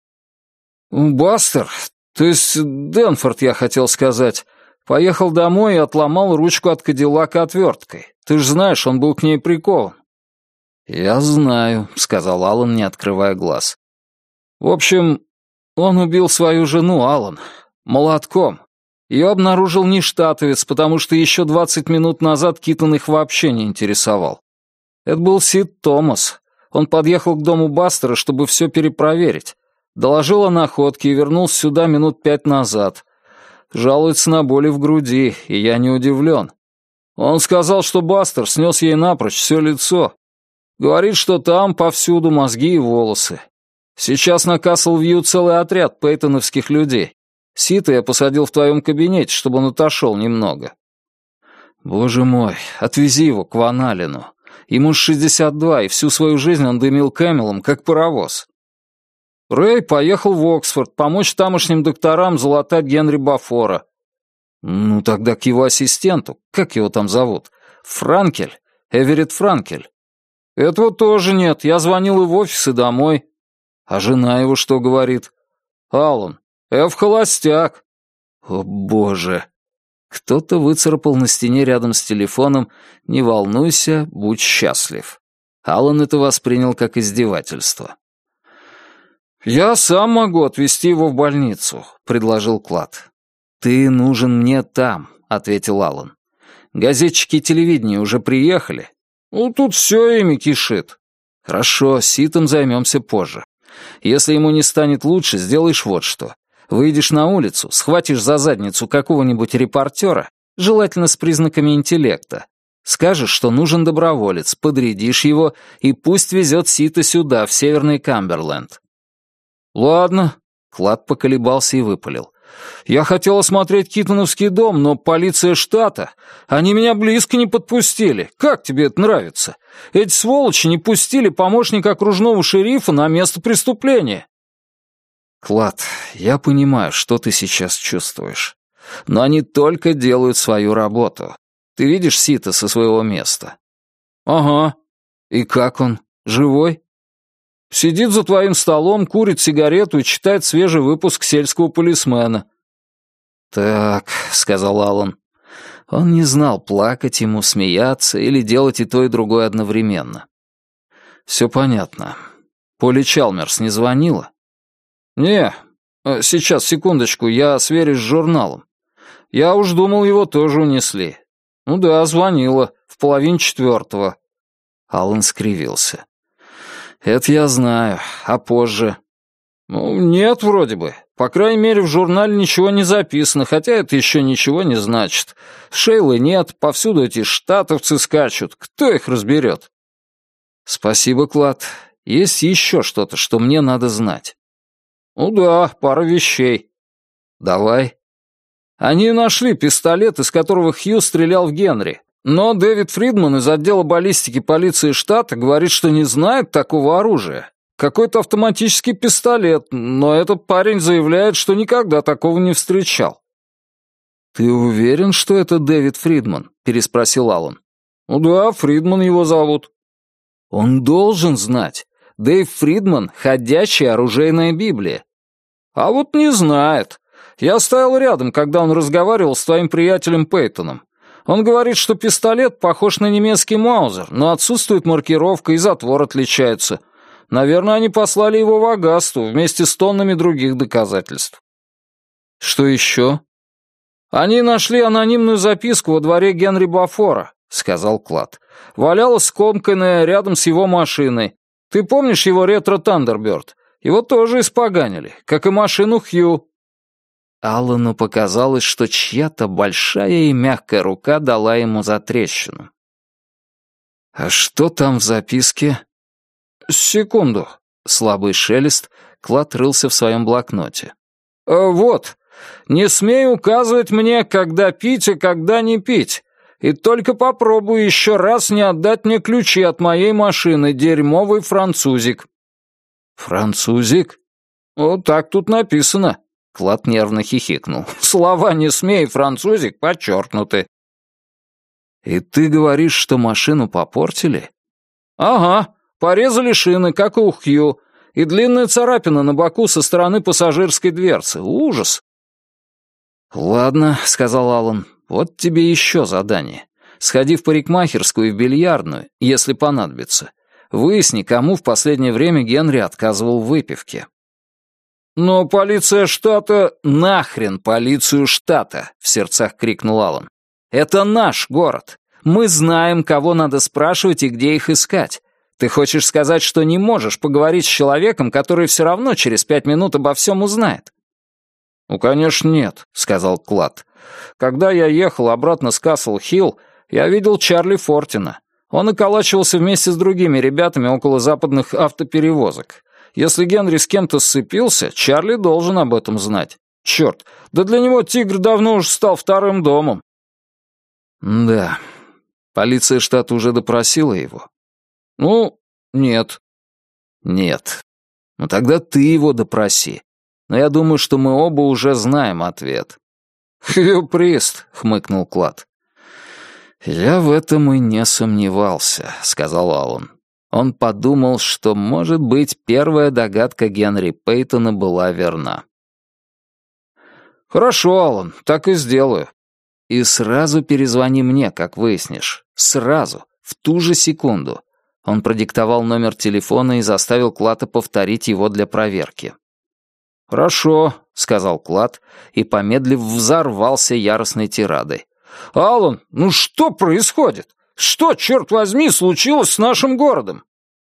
Speaker 1: «Бастер, то есть Дэнфорд, я хотел сказать, поехал домой и отломал ручку от Кадиллака отверткой. Ты ж знаешь, он был к ней прикован». «Я знаю», — сказал Алан, не открывая глаз. «В общем, он убил свою жену, Алан, молотком. Ее обнаружил не штатовец, потому что еще двадцать минут назад Китон их вообще не интересовал. Это был Сид Томас. Он подъехал к дому Бастера, чтобы все перепроверить. Доложил о находке и вернулся сюда минут пять назад. Жалуется на боли в груди, и я не удивлен. Он сказал, что Бастер снес ей напрочь все лицо. Говорит, что там повсюду мозги и волосы. Сейчас на Касл-Вью целый отряд пейтоновских людей. Сита я посадил в твоем кабинете, чтобы он отошел немного». «Боже мой, отвези его к Ван Аллену. Ему шестьдесят два, и всю свою жизнь он дымил Кэмелом, как паровоз». Рэй поехал в Оксфорд помочь тамошним докторам залатать Генри Бафора. «Ну, тогда к его ассистенту. Как его там зовут? Франкель? Эверетт Франкель?» «Этого тоже нет. Я звонил и в офис, и домой». «А жена его что говорит?» «Аллан, Эв холостяк». «О, боже!» Кто-то выцарапал на стене рядом с телефоном «Не волнуйся, будь счастлив». Аллан это воспринял как издевательство. «Я сам могу отвезти его в больницу», — предложил Клад. «Ты нужен мне там», — ответил Аллан. «Газетчики и телевидение уже приехали?» «Ну, тут все ими кишит». «Хорошо, Ситом займемся позже. Если ему не станет лучше, сделаешь вот что. Выйдешь на улицу, схватишь за задницу какого-нибудь репортера, желательно с признаками интеллекта. Скажешь, что нужен доброволец, подрядишь его, и пусть везет Сита сюда, в Северный Камберленд». «Ладно», — Клад поколебался и выпалил. «Я хотел осмотреть Китоновский дом, но полиция штата, они меня близко не подпустили. Как тебе это нравится? Эти сволочи не пустили помощника окружного шерифа на место преступления». «Клад, я понимаю, что ты сейчас чувствуешь. Но они только делают свою работу. Ты видишь Сита со своего места?» «Ага. И как он? Живой?» «Сидит за твоим столом, курит сигарету и читает свежий выпуск «Сельского полисмена». «Так», — сказал Аллан. Он не знал, плакать ему, смеяться или делать и то, и другое одновременно. «Все понятно. Полли Чалмерс не звонила?» «Не. Сейчас, секундочку, я сверюсь с журналом. Я уж думал, его тоже унесли. Ну да, звонила. В половине четвертого». Аллан скривился. «Это я знаю. А позже?» «Ну, нет, вроде бы. По крайней мере, в журнале ничего не записано, хотя это еще ничего не значит. Шейлы нет, повсюду эти штатовцы скачут. Кто их разберет?» «Спасибо, Клад. Есть еще что-то, что мне надо знать?» «Ну да, пара вещей». «Давай». «Они нашли пистолет, из которого Хью стрелял в Генри. Но Дэвид Фридман из отдела баллистики полиции штата говорит, что не знает такого оружия. Какой-то автоматический пистолет, но этот парень заявляет, что никогда такого не встречал». «Ты уверен, что это Дэвид Фридман?» — переспросил Аллан. «Ну да, Фридман его зовут». «Он должен знать. Дэйв Фридман — ходячая оружейная Библия». «А вот не знает. Я стоял рядом, когда он разговаривал с твоим приятелем Пейтоном. Он говорит, что пистолет похож на немецкий маузер, но отсутствует маркировка и затвор отличается. Наверное, они послали его в Агасту вместе с тоннами других доказательств». «Что еще?» «Они нашли анонимную записку во дворе Генри Бафора», — сказал Клад. «Валялась скомканная рядом с его машиной. Ты помнишь его ретро Тандерберд? Его тоже испоганили, как и машину Хью».
Speaker 2: Аллану показалось, что чья-то большая и мягкая рука дала ему затрещину.
Speaker 1: «А что там в записке?»
Speaker 2: «Секунду». Слабый шелест, Клад рылся в своем блокноте.
Speaker 1: «А вот, не смей указывать мне, когда пить и когда не пить. И только попробуй еще раз не отдать мне ключи от моей машины, дерьмовый французик».
Speaker 2: «Французик?»
Speaker 1: «Вот так тут написано».
Speaker 2: Клад нервно хихикнул.
Speaker 1: «Слова «не смей» и «французик» подчеркнуты».
Speaker 2: «И ты говоришь, что машину попортили?»
Speaker 1: «Ага, порезали шины, как и у Хью, и длинная царапина на боку со стороны пассажирской дверцы. Ужас!»
Speaker 2: «Ладно», — сказал Аллан, — «вот тебе еще задание. Сходи в парикмахерскую и в бильярдную, если понадобится. Выясни, кому в последнее время Генри отказывал в выпивке».
Speaker 1: «Но полиция штата...»
Speaker 2: «Нахрен полицию штата!» — в сердцах крикнул Аллан. «Это наш город. Мы знаем, кого надо спрашивать и где их искать. Ты хочешь сказать, что не можешь поговорить с человеком, который все равно через пять минут обо всем узнает?»
Speaker 1: «Ну, конечно, нет», — сказал Клад. «Когда я ехал обратно с Касл-Хилл, я видел Чарли Фортина. Он околачивался вместе с другими ребятами около западных автоперевозок. Если Генри с кем-то сцепился, Чарли должен об этом знать. Черт, да для него тигр давно уже стал вторым домом».
Speaker 2: «Да. Полиция штата уже допросила его?»
Speaker 1: «Ну, нет».
Speaker 2: «Нет. Ну тогда ты его допроси. Но я думаю, что мы оба уже знаем ответ».
Speaker 1: «Хью Прист», — хмыкнул Клад.
Speaker 2: «Я в этом и не сомневался», — сказал Аллан. Он подумал, что, может быть, первая догадка Генри Пейтона была верна.
Speaker 1: «Хорошо, Аллан, так и сделаю».
Speaker 2: «И сразу перезвони мне, как выяснишь. Сразу, в ту же секунду». Он продиктовал номер телефона и заставил Клада повторить его для проверки.
Speaker 1: «Хорошо», —
Speaker 2: сказал Клад, и, помедлив, взорвался яростной тирадой.
Speaker 1: «Аллан, ну что происходит? Что, черт возьми, случилось с нашим городом?»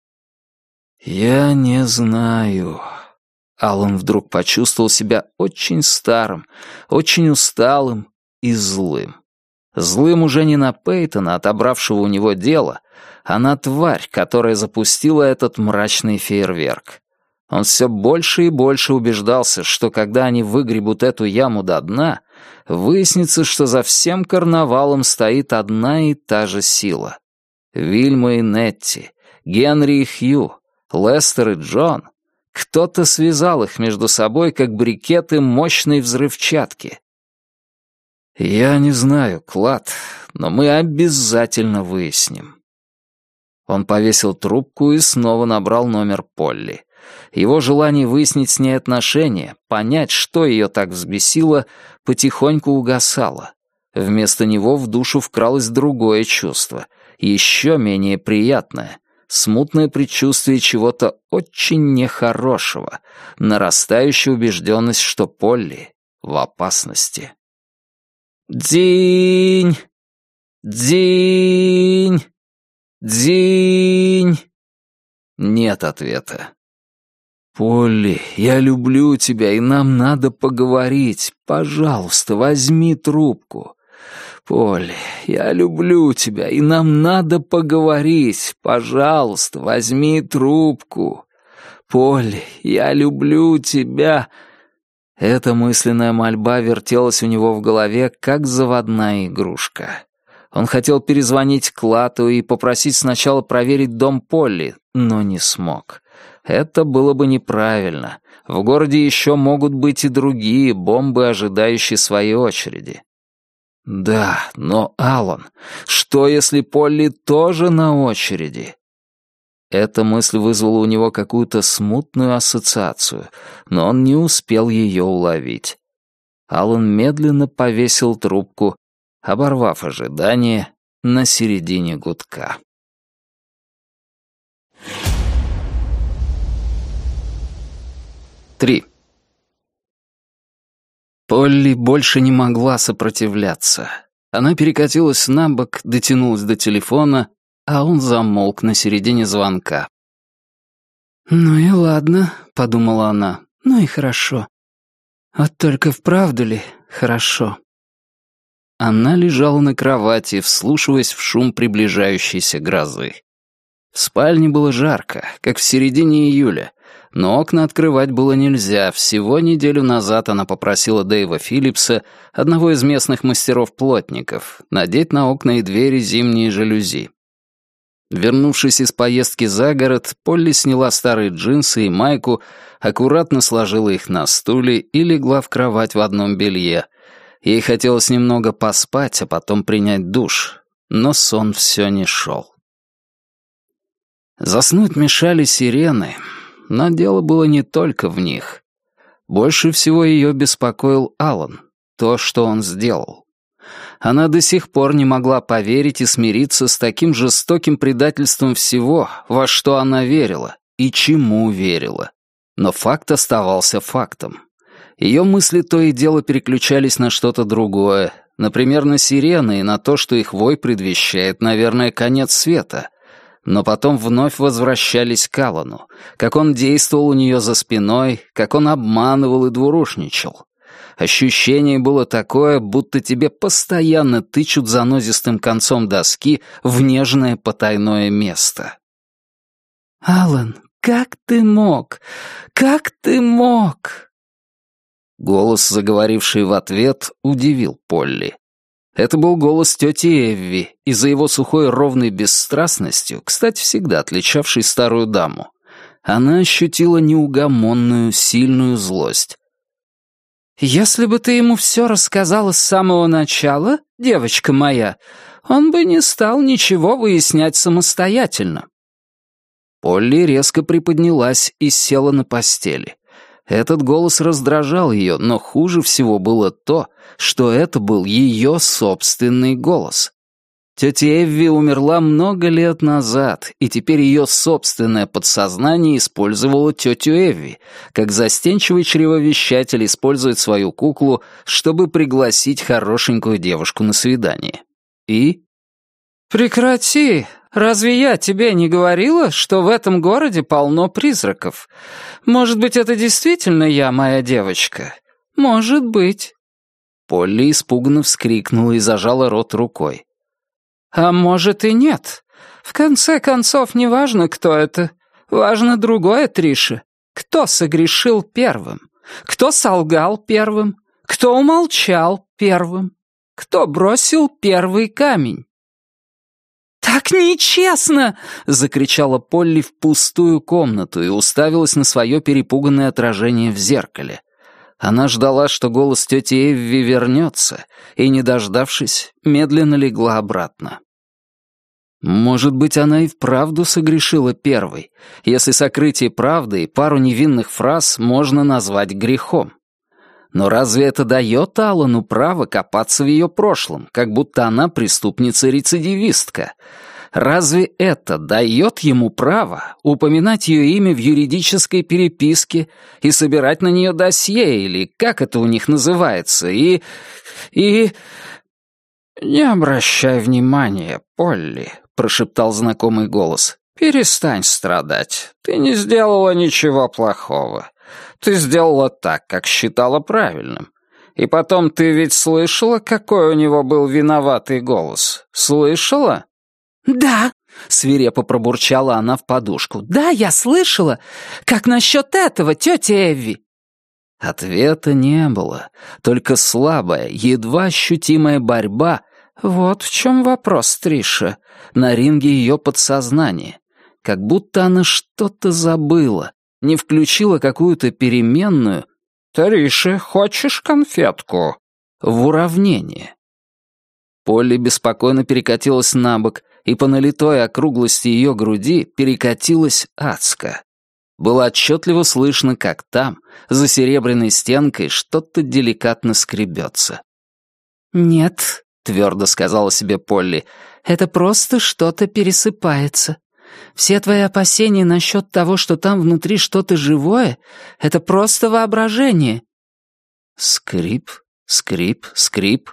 Speaker 2: «Я не знаю». Аллан вдруг почувствовал себя очень старым, очень усталым и злым. Злым уже не на Пейтона, отобравшего у него дело, а на тварь, которая запустила этот мрачный фейерверк. Он все больше и больше убеждался, что когда они выгребут эту яму до дна, выяснится, что за всем карнавалом стоит одна и та же сила. Вильма и Нетти, Генри и Хью, Лестер и Джон. Кто-то связал их между собой, как брикеты мощной взрывчатки. «Я не знаю, Клад, но мы обязательно выясним». Он повесил трубку и снова набрал номер Полли. Его желание выяснить с ней отношения, понять, что ее так взбесило, потихоньку угасало. Вместо него в душу вкралось другое чувство, еще менее приятное, смутное предчувствие чего-то очень нехорошего, нарастающая убежденность, что Полли в опасности. «Динь! Динь! Динь!» Нет ответа. «Полли, я люблю тебя, и нам надо поговорить. Пожалуйста, возьми трубку. Полли, я люблю тебя, и нам надо поговорить. Пожалуйста, возьми трубку. Полли, я люблю тебя». Эта мысленная мольба вертелась у него в голове, как заводная игрушка. Он хотел перезвонить Клату и попросить сначала проверить дом Полли, но не смог. Это было бы неправильно. В городе еще могут быть и другие бомбы, ожидающие своей очереди.
Speaker 1: Да, но, Алан, что если Полли тоже на очереди? Эта мысль вызвала у него какую-то смутную ассоциацию, но он не успел ее уловить. Алан медленно повесил трубку, оборвав ожидание на середине гудка. Три. Полли больше не могла сопротивляться. Она перекатилась на бок, дотянулась до телефона, а он замолк на середине звонка. «Ну и ладно», — подумала она, — «ну и хорошо. Вот только вправду ли хорошо?» Она лежала на кровати, вслушиваясь в шум приближающейся грозы. В спальне было жарко, как в середине июля, но окна открывать было нельзя. Всего неделю назад она попросила Дэйва Филлипса, одного из местных мастеров-плотников, надеть на окна и двери зимние жалюзи. Вернувшись из поездки за город, Полли сняла старые джинсы и майку, аккуратно сложила их на стуле и легла в кровать в одном белье. Ей хотелось немного поспать, а потом принять душ, но сон все не шел. Заснуть мешали сирены, но дело было не только в них. Больше всего ее беспокоил Алан, то, что он сделал. Она до сих пор не могла поверить и смириться с таким жестоким предательством всего, во что она верила и чему верила. Но факт оставался фактом. Ее мысли то и дело переключались на что-то другое, например, на сирены и на то, что их вой предвещает, наверное, конец света. Но потом вновь возвращались к Алану, как он действовал у нее за спиной, как он обманывал и двурушничал. Ощущение было такое, будто тебе постоянно тычут занозистым концом доски в нежное потайное место. «Алан, как ты мог? Как ты мог?» Голос, заговоривший в ответ, удивил Полли. Это был голос тети Эвви, и за его сухой ровной бесстрастностью, кстати, всегда отличавшей старую даму, она ощутила неугомонную, сильную злость. «Если бы ты ему все рассказала с самого начала, девочка моя, он бы не стал ничего выяснять самостоятельно». Полли резко приподнялась и села на постели. Этот голос раздражал ее, но хуже всего было то, что это был ее собственный голос. Тетя Эвви умерла много лет назад, и теперь ее собственное подсознание использовало тетю Эвви, как застенчивый чревовещатель использует свою куклу, чтобы пригласить хорошенькую девушку на свидание. И... «Прекрати! Разве я тебе не говорила, что в этом городе полно призраков? Может быть, это действительно я, моя девочка? Может быть». Полли испуганно вскрикнула и зажала рот рукой. «А может и нет. В конце концов, не важно, кто это. Важно другое, Триша. Кто согрешил первым? Кто солгал первым? Кто умолчал первым? Кто бросил первый камень?» «Так нечестно!» — закричала Полли в пустую комнату и уставилась на свое перепуганное отражение в зеркале. Она ждала, что голос тети Эвви вернется, и, не дождавшись, медленно легла обратно. Может быть, она и вправду согрешила первой, если сокрытие правды и пару невинных фраз можно назвать грехом. Но разве это дает Алану право копаться в ее прошлом, как будто она преступница-рецидивистка? Разве это дает ему право упоминать ее имя в юридической переписке и собирать на нее досье, или как это у них называется, и... и... «Не обращай внимания, Полли», — прошептал знакомый голос. «Перестань страдать. Ты не сделала ничего плохого. Ты сделала так, как считала правильным. И потом, ты ведь слышала, какой у него был виноватый голос? Слышала?» «Да», — свирепо пробурчала она в подушку. «Да, я слышала. Как насчет этого, тетя Эвви?» Ответа не было, только слабая, едва ощутимая борьба. Вот в чем вопрос, Триша. На ринге ее подсознания. Как будто она что-то забыла, не включила какую-то переменную. «Триша, хочешь конфетку?» В уравнение. Полли беспокойно перекатилась на бок, и по налитой округлости ее груди перекатилась адска. Было отчетливо слышно, как там, за серебряной стенкой, что-то деликатно скребется.
Speaker 2: «Нет», — твердо сказала себе Полли, — «это просто что-то пересыпается. Все твои опасения насчет того, что там внутри что-то живое, это просто воображение».
Speaker 1: Скрип, скрип, скрип.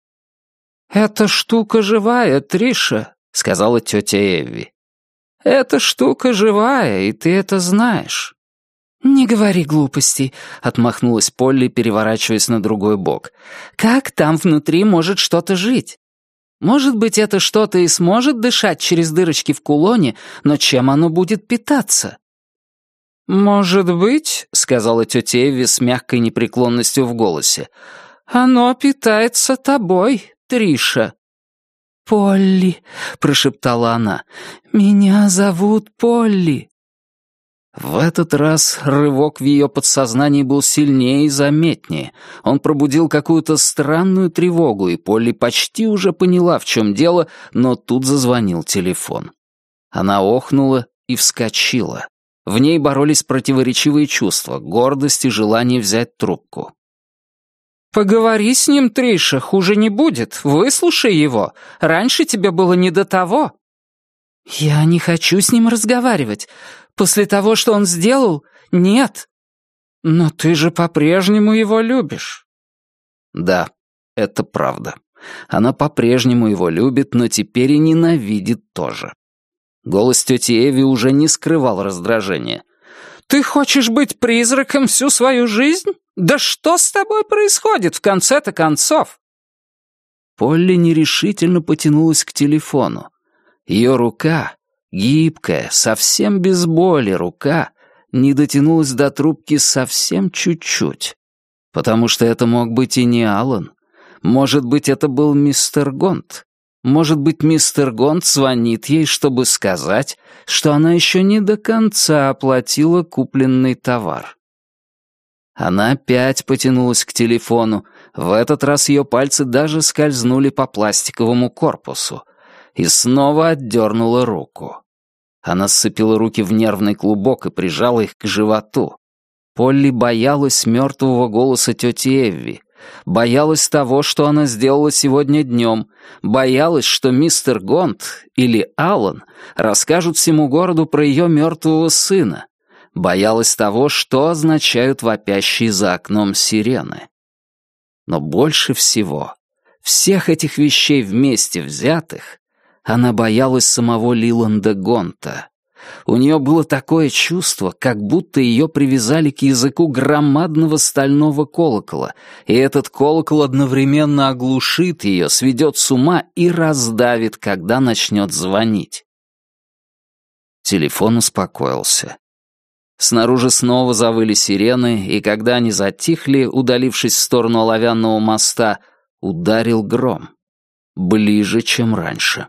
Speaker 2: «Эта штука живая, Триша», — сказала тетя Эвви. «Эта штука живая, и ты это знаешь». «Не говори глупостей», — отмахнулась Полли, переворачиваясь на другой бок. «Как там внутри может что-то жить? Может быть, это что-то и сможет дышать через дырочки в кулоне, но чем оно будет питаться?» «Может быть», — сказала тетя Эвви с мягкой непреклонностью в голосе, «оно питается тобой, Триша». «Полли», — прошептала она, — «меня зовут Полли».
Speaker 1: В этот раз рывок в ее подсознании был сильнее и заметнее. Он пробудил какую-то странную тревогу, и Полли почти уже поняла, в чем дело, но тут зазвонил телефон. Она охнула и вскочила. В ней боролись противоречивые чувства, гордость и желание взять трубку.
Speaker 2: «Поговори с ним, Триша, хуже не будет. Выслушай его. Раньше тебе было не до того». «Я не хочу с ним разговаривать. После того, что он сделал, нет». «Но ты же по-прежнему его любишь».
Speaker 1: Да, это правда. Она по-прежнему его любит, но теперь и ненавидит тоже. Голос тети Эви уже не скрывал раздражения.
Speaker 2: «Ты хочешь быть призраком всю свою жизнь? Да что с тобой происходит в конце-то концов?»
Speaker 1: Полли нерешительно потянулась к телефону. Ее рука, гибкая, совсем без боли рука, не дотянулась до трубки совсем чуть-чуть. Потому что это мог быть и не Алан. Может быть, это был мистер Гонт. Может быть, мистер Гонт звонит ей, чтобы сказать, что она еще не до конца оплатила купленный товар. Она опять потянулась к телефону. В этот раз ее пальцы даже скользнули по пластиковому корпусу. И снова отдернула руку. Она сцепила руки в нервный клубок и прижала их к животу. Полли боялась мертвого голоса тети Эвви. Боялась того, что она сделала сегодня днем. Боялась, что мистер Гонт или Аллан расскажут всему городу про ее мертвого сына. Боялась того, что означают вопящие за окном сирены. Но больше всего, всех этих вещей вместе взятых, она боялась самого Лиланда Гонта. У нее было такое чувство, как будто ее привязали к языку громадного стального колокола, и этот колокол одновременно оглушит ее, сведет с ума и раздавит, когда начнет звонить. Телефон успокоился. Снаружи снова завыли сирены, и когда они затихли, удалившись в сторону оловянного моста, ударил гром. Ближе, чем раньше.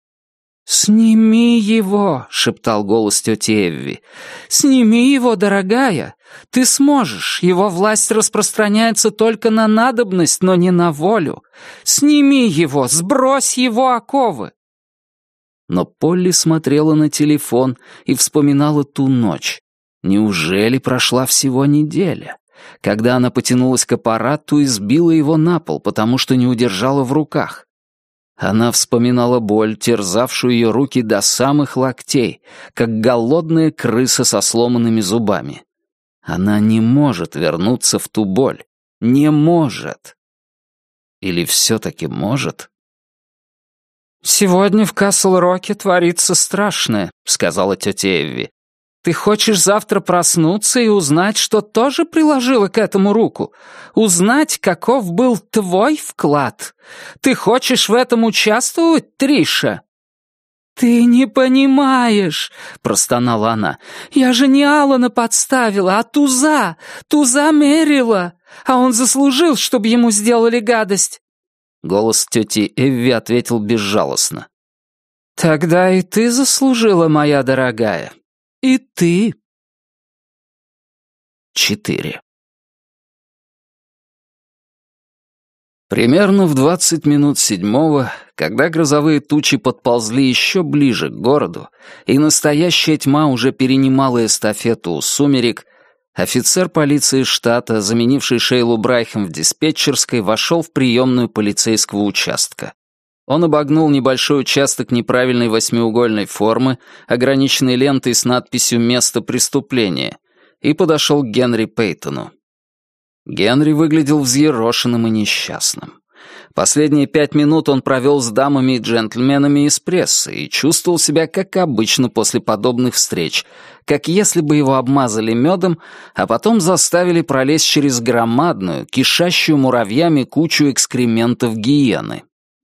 Speaker 2: «Сними его!» — шептал голос тети Эвви. «Сними его, дорогая! Ты сможешь! Его власть распространяется только на надобность, но не на волю! Сними его! Сбрось его оковы!»
Speaker 1: Но Полли смотрела на телефон и вспоминала ту ночь. Неужели прошла всего неделя? Когда она потянулась к аппарату и сбила его на пол, потому что не удержала в руках. Она вспоминала боль, терзавшую ее руки до самых локтей, как голодная крыса со сломанными зубами. Она не может вернуться в ту боль. Не может. Или все-таки может?
Speaker 2: «Сегодня в Касл-Роке творится страшное», — сказала тетя Эвви. «Ты хочешь завтра проснуться и узнать, что тоже приложила к этому руку? Узнать, каков был твой вклад? Ты хочешь в этом участвовать, Триша?» «Ты не понимаешь», — простонала она. «Я же не Алана подставила, а Туза, Туза Мерила, а он заслужил, чтобы ему сделали гадость».
Speaker 1: Голос тети Эвви ответил безжалостно.
Speaker 2: «Тогда и ты заслужила, моя дорогая. И ты».
Speaker 1: Четыре. Примерно в двадцать минут седьмого, когда грозовые тучи подползли еще ближе к городу, и настоящая тьма уже перенимала эстафету у сумерек, офицер полиции штата, заменивший Шейлу Брайхем в диспетчерской, вошел в приемную полицейского участка. Он обогнул небольшой участок неправильной восьмиугольной формы, ограниченной лентой с надписью «Место преступления», и подошел к Генри Пейтону. Генри выглядел взъерошенным и несчастным. Последние пять минут он провел с дамами и джентльменами из прессы и чувствовал себя, как обычно после подобных встреч, как если бы его обмазали медом, а потом заставили пролезть через громадную, кишащую муравьями кучу экскрементов гиены.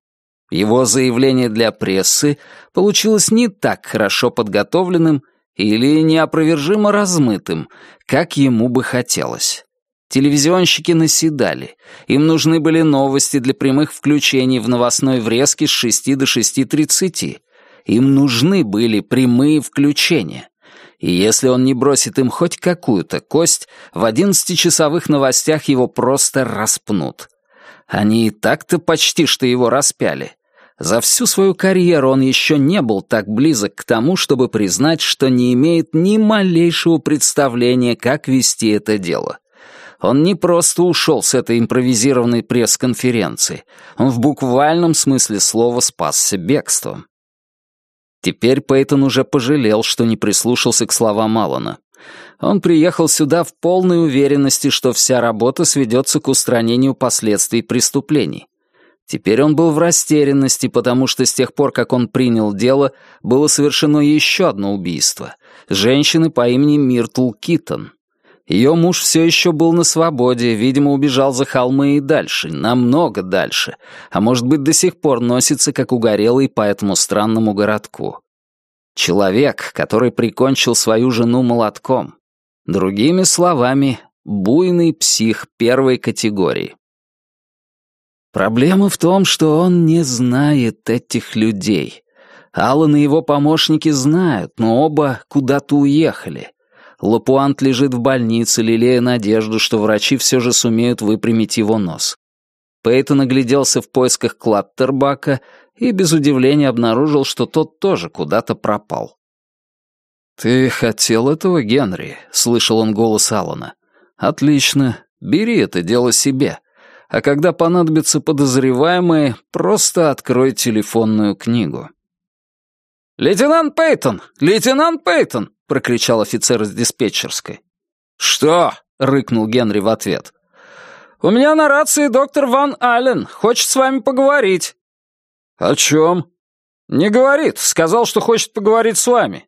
Speaker 1: Его заявление для прессы получилось не так хорошо подготовленным или неопровержимо размытым, как ему бы хотелось. Телевизионщики наседали. Им нужны были новости для прямых включений в новостной врезке с шести до шести тридцати. Им нужны были прямые включения. И если он не бросит им хоть какую-то кость, в одиннадцатичасовых новостях его просто распнут. Они и так-то почти что его распяли. За всю свою карьеру он еще не был так близок к тому, чтобы признать, что не имеет ни малейшего представления, как вести это дело. Он не просто ушел с этой импровизированной пресс-конференции. Он в буквальном смысле слова спасся бегством. Теперь Пейтон уже пожалел, что не прислушался к словам Аллана. Он приехал сюда в полной уверенности, что вся работа сведется к устранению последствий преступлений. Теперь он был в растерянности, потому что с тех пор, как он принял дело, было совершено еще одно убийство — женщины по имени Миртл Китон. Ее муж все еще был на свободе, видимо, убежал за холмы и дальше, намного дальше, а может быть, до сих пор носится, как угорелый по этому странному городку. Человек, который прикончил свою жену молотком. Другими словами, буйный псих первой категории. Проблема в том, что он не знает этих людей. Аллан и его помощники знают, но оба куда-то уехали. Лапуант лежит в больнице, лелея надежду, что врачи все же сумеют выпрямить его нос. Пейтон огляделся в поисках Клаттербака и без удивления обнаружил, что тот тоже куда-то пропал. «Ты хотел этого, Генри?» — слышал он голос Аллана. «Отлично. Бери это дело себе. А когда понадобятся подозреваемые, просто открой телефонную книгу». «Лейтенант Пейтон! Лейтенант Пейтон!» — прокричал офицер из диспетчерской. «Что?» — рыкнул Генри в ответ. «У меня на рации доктор Ван Аллен. Хочет с вами поговорить». «О чем?» «Не говорит. Сказал, что хочет поговорить с вами».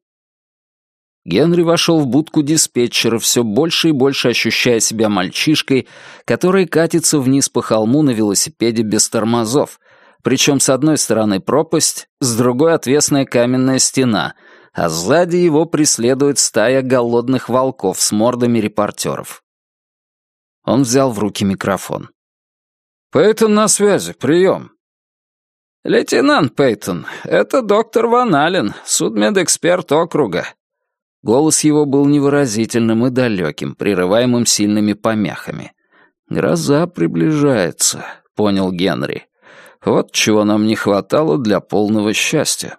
Speaker 1: Генри вошел в будку диспетчера, все больше и больше ощущая себя мальчишкой, который катится вниз по холму на велосипеде без тормозов. Причем с одной стороны пропасть, с другой отвесная каменная стена, а сзади его преследует стая голодных волков с мордами репортеров. Он взял в руки микрофон. «Пейтон на связи, прием». «Лейтенант Пейтон, это доктор Ван Аллен, судмедэксперт округа». Голос его был невыразительным и далеким, прерываемым сильными помехами. «Гроза приближается», — понял Генри. «Вот чего нам не хватало для полного счастья».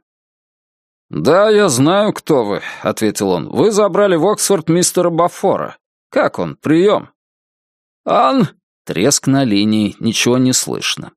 Speaker 1: «Да, я знаю, кто вы», — ответил он. «Вы забрали в Оксфорд мистера Бафора. Как он? Прием». «Он...» — треск на линии, ничего не слышно.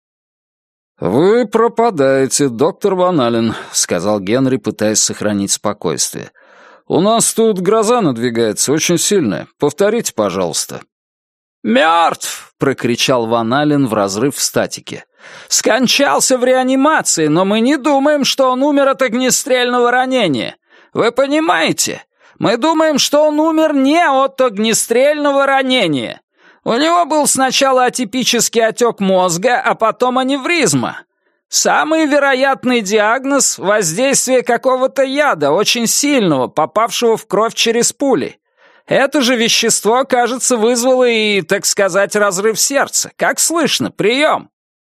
Speaker 1: «Вы пропадаете, доктор Ван Аллен», — сказал Генри, пытаясь сохранить спокойствие. «У нас тут гроза надвигается, очень сильная. Повторите, пожалуйста». «Мертв!» — прокричал Ван Аллен в разрыв в статике. «Скончался в реанимации, но мы не думаем, что он умер от огнестрельного ранения. Вы понимаете? Мы думаем, что он умер не от огнестрельного ранения. У него был сначала атипический отек мозга, а потом аневризма. Самый вероятный диагноз — воздействие какого-то яда, очень сильного, попавшего в кровь через пули. Это же вещество, кажется, вызвало и, так сказать, разрыв сердца. Как слышно? Прием!»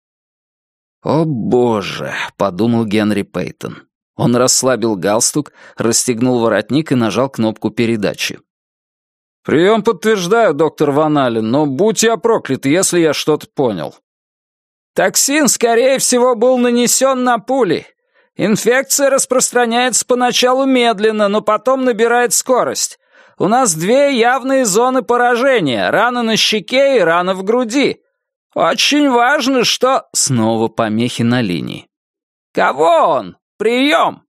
Speaker 1: «О, боже!» — подумал Генри Пейтон. Он расслабил галстук, расстегнул воротник и нажал кнопку передачи. «Прием подтверждаю, доктор Ван Аллен, но будь я проклят, если я что-то понял».
Speaker 3: Токсин, скорее всего, был нанесен на пули. Инфекция распространяется поначалу медленно, но потом набирает скорость. У нас две явные зоны поражения — рана на щеке и рана в груди. Очень важно, что...» Снова помехи на линии. «Кого он? Прием!»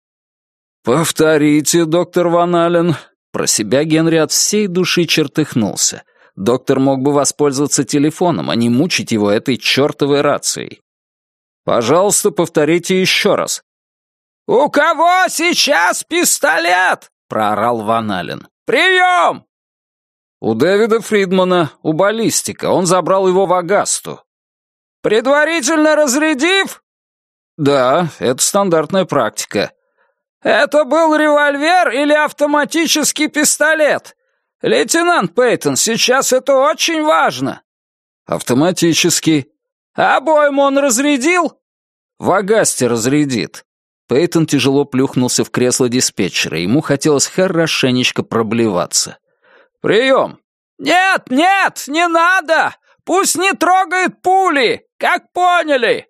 Speaker 1: «Повторите, доктор Ван Аллен». Про себя Генри от всей души чертыхнулся. Доктор мог бы воспользоваться телефоном, а не мучить его этой чертовой рацией. «Пожалуйста, повторите еще раз».
Speaker 3: «У кого сейчас пистолет?» — проорал Ван Аллен. «Прием!»
Speaker 1: «У Дэвида Фридмана, у баллистика. Он забрал его в Агасту».
Speaker 3: «Предварительно разрядив?»
Speaker 1: «Да, это стандартная практика».
Speaker 3: «Это был револьвер или автоматический пистолет? Лейтенант Пейтон, сейчас это очень важно».
Speaker 1: «Автоматический».
Speaker 3: «Обойму он разрядил?»
Speaker 1: «В Агасте разрядит». Пейтон тяжело плюхнулся в кресло диспетчера. Ему хотелось хорошенечко проблеваться. «Прием!»
Speaker 3: «Нет, нет, не надо! Пусть не трогает пули! Как поняли?»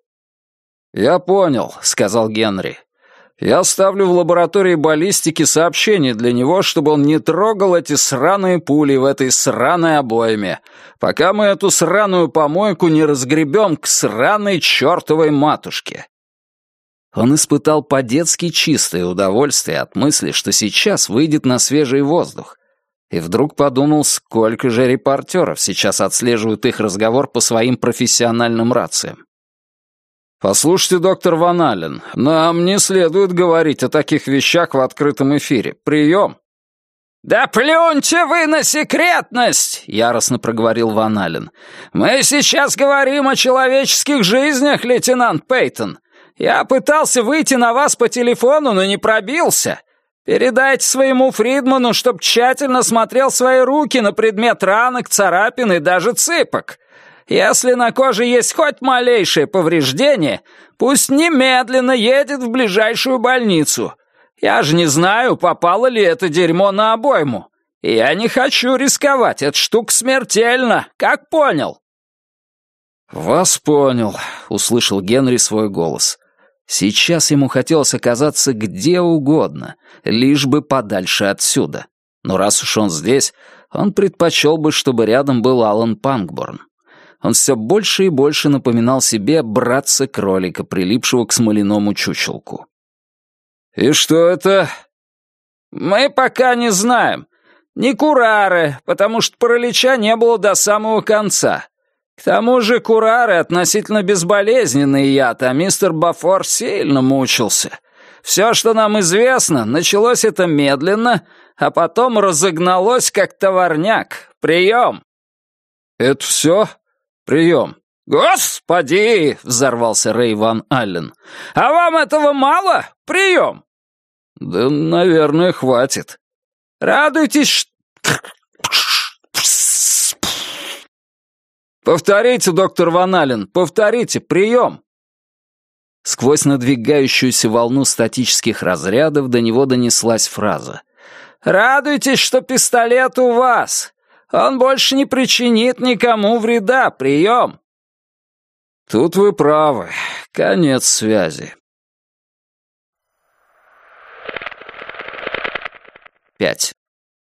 Speaker 1: «Я понял», — сказал Генри. «Я ставлю в лаборатории баллистики сообщение для него, чтобы он не трогал эти сраные пули в этой сраной обойме, пока мы эту сраную помойку не разгребем к сраной чертовой матушке». Он испытал по-детски чистое удовольствие от мысли, что сейчас выйдет на свежий воздух, и вдруг подумал, сколько же репортеров сейчас отслеживают их разговор по своим профессиональным рациям. «Послушайте, доктор Ван Аллен, нам не следует говорить о таких вещах в открытом эфире. Прием!»
Speaker 3: «Да плюньте вы на секретность!» — яростно проговорил Ван Аллен. «Мы сейчас говорим о человеческих жизнях, лейтенант Пейтон. Я пытался выйти на вас по телефону, но не пробился. Передайте своему Фридману, чтоб тщательно смотрел свои руки на предмет ранок, царапин и даже цыпок. Если на коже есть хоть малейшее повреждение, пусть немедленно едет в ближайшую больницу. Я же не знаю, попало ли это дерьмо на обойму. И я не хочу рисковать, эта штука смертельна, как понял?»
Speaker 1: «Вас понял», — услышал Генри свой голос. Сейчас ему хотелось оказаться где угодно, лишь бы подальше отсюда. Но раз уж он здесь, он предпочел бы, чтобы рядом был Алан Пангборн. Он все больше и больше напоминал себе братца-кролика, прилипшего к смоляному чучелку. «И что это?»
Speaker 3: «Мы пока не знаем. Не курары, потому что паралича не было до самого конца. К тому же курары относительно безболезненный яд, а мистер Бафор сильно мучился. Все, что нам известно, началось это медленно, а потом разогналось как товарняк. Прием!»
Speaker 1: «Это все? Прием!»
Speaker 3: «Господи!» — взорвался Рэй Ван Аллен. «А вам этого мало? Прием!»
Speaker 1: «Да, наверное, хватит».
Speaker 3: «Радуйтесь, что...»
Speaker 1: «Повторите, доктор Ван Аллен, повторите, прием!» Сквозь надвигающуюся волну статических разрядов до него донеслась фраза.
Speaker 3: «Радуйтесь, что пистолет у вас. Он больше не причинит никому вреда. Прием!»
Speaker 1: «Тут вы правы. Конец связи». Пять.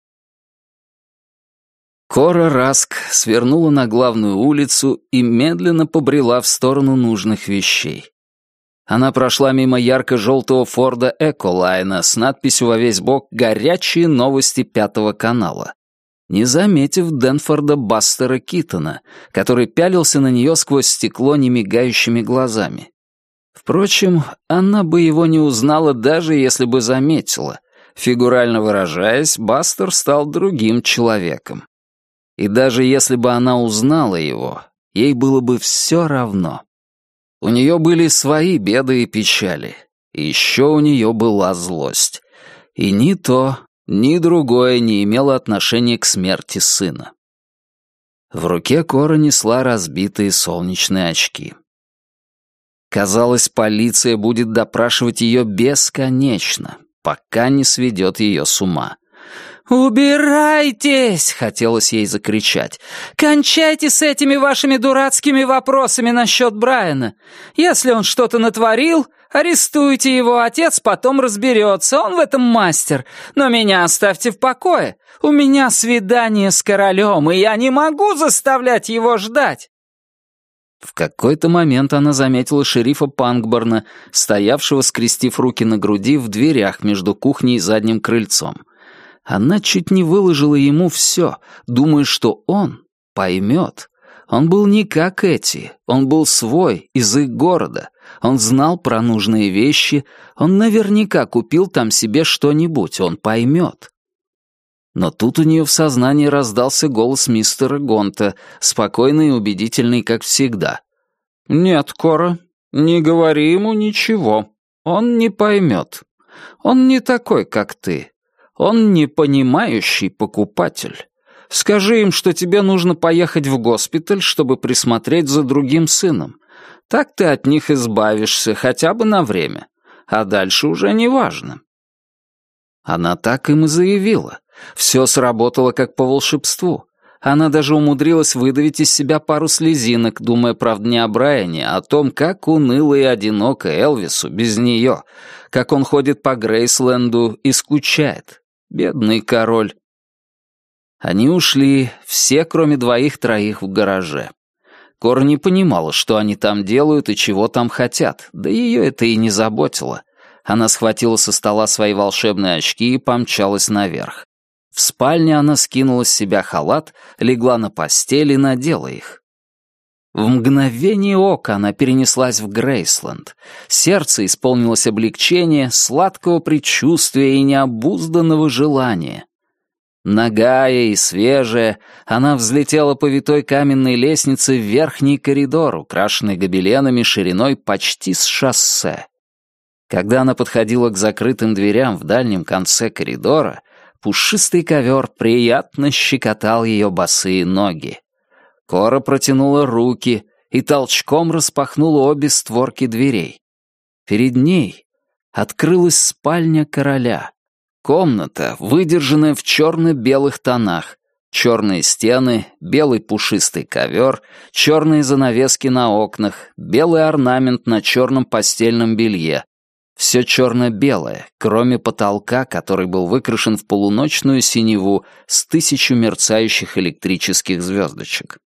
Speaker 1: Кора Раск свернула на главную улицу и медленно побрела в сторону нужных вещей. Она прошла мимо ярко-желтого Форда Эколайна с надписью во весь бок «Горячие новости Пятого канала», не заметив Денфорда Бастера Китона, который пялился на нее сквозь стекло немигающими глазами. Впрочем, она бы его не узнала, даже если бы заметила. Фигурально выражаясь, Бастер стал другим человеком. И даже если бы она узнала его, ей было бы все равно. У нее были свои беды и печали, и еще у нее была злость. И ни то, ни другое не имело отношения к смерти сына. В руке Кора несла разбитые солнечные очки. Казалось, полиция будет допрашивать ее бесконечно, пока не сведет ее с ума.
Speaker 2: «Убирайтесь!» — хотелось ей закричать. «Кончайте с этими вашими дурацкими вопросами насчет Брайана. Если он что-то натворил, арестуйте его, отец потом разберется, он в этом мастер. Но меня оставьте в покое. У меня свидание с королем, и я не могу заставлять его ждать».
Speaker 1: В какой-то момент она заметила шерифа Панкборна, стоявшего, скрестив руки на груди, в дверях между кухней и задним крыльцом. Она чуть не выложила ему все, думая, что он поймет. Он был не как эти, он был свой, из их города. Он знал про нужные вещи, он наверняка купил там себе что-нибудь, он поймет. Но тут у нее в сознании раздался голос мистера Гонта, спокойный и убедительный, как всегда. «Нет, Кора, не говори ему ничего, он не поймет. Он не такой, как ты. Он не понимающий покупатель. Скажи им, что тебе нужно поехать в госпиталь, чтобы присмотреть за другим сыном. Так ты от них избавишься хотя бы на время, а дальше уже не важно». Она так им и заявила. Все сработало как по волшебству. Она даже умудрилась выдавить из себя пару слезинок, думая, правда, не о Брайане, а о том, как уныло и одиноко Элвису без нее, как он ходит по Грейсленду и скучает. Бедный король. Они ушли, все, кроме двоих-троих, в гараже. Кора не понимала, что они там делают и чего там хотят, да ее это и не заботило. Она схватила со стола свои волшебные очки и помчалась наверх. В спальне она скинула с себя халат, легла на постель и надела их. В мгновение ока она перенеслась в Грейсленд. Сердце исполнилось облегчение, сладкого предчувствия и необузданного желания. Нагая и свежая, она взлетела по витой каменной лестнице в верхний коридор, украшенный гобеленами шириной почти с шоссе. Когда она подходила к закрытым дверям в дальнем конце коридора, пушистый ковер приятно щекотал ее босые ноги. Кора протянула руки и толчком распахнула обе створки дверей. Перед ней открылась спальня короля. Комната, выдержанная в черно-белых тонах. Черные стены, белый пушистый ковер, черные занавески на окнах, белый орнамент на черном постельном белье. Все черно-белое, кроме потолка, который был выкрашен в полуночную синеву с тысячу мерцающих электрических звездочек.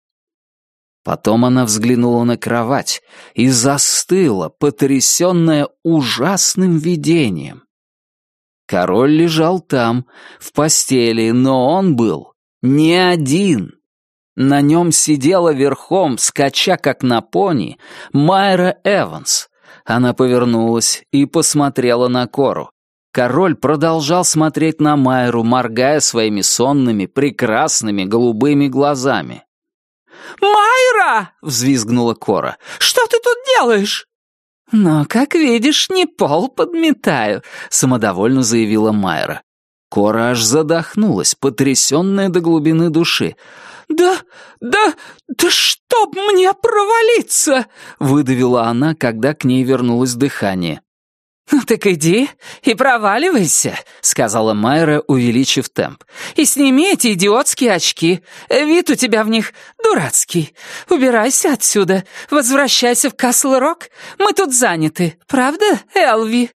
Speaker 1: Потом она взглянула на кровать и застыла, потрясенная ужасным видением. Король лежал там, в постели, но он был не один. На нем сидела верхом, скача как на пони, Майра Эванс. Она повернулась и посмотрела на Кору. Король продолжал смотреть на Майру, моргая своими сонными, прекрасными голубыми глазами.
Speaker 2: «Майра!» —
Speaker 4: взвизгнула Кора.
Speaker 2: «Что ты тут делаешь?»
Speaker 4: «Но, как видишь, не пол подметаю», — самодовольно заявила Майра. Кора аж задохнулась, потрясенная до глубины души.
Speaker 2: «Да, да, да чтоб мне провалиться!»
Speaker 4: — выдавила она, когда к ней вернулось дыхание.
Speaker 2: «Ну так иди и проваливайся», — сказала Майра, увеличив темп. «И сними эти идиотские очки. Вид у тебя в них дурацкий. Убирайся отсюда. Возвращайся в Касл-Рок. Мы тут заняты. Правда, Элви?»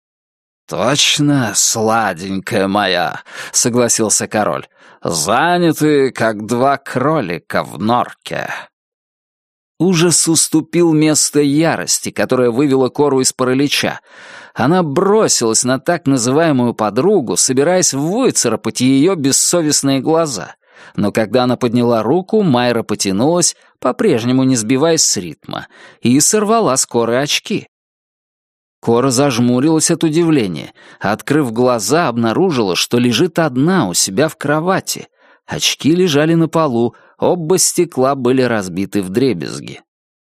Speaker 1: «Точно, сладенькая моя», — согласился король. «Заняты, как два кролика в норке».
Speaker 4: Ужас уступил место ярости, которая вывела Кору из паралича. Она бросилась на так называемую подругу, собираясь выцарапать ее бессовестные глаза. Но когда она подняла руку, Майра потянулась, по-прежнему не сбиваясь с ритма, и сорвала с Коры очки. Кора зажмурилась от удивления, а, открыв глаза, обнаружила, что лежит одна у себя в кровати. Очки лежали на полу, оба стекла были разбиты вдребезги.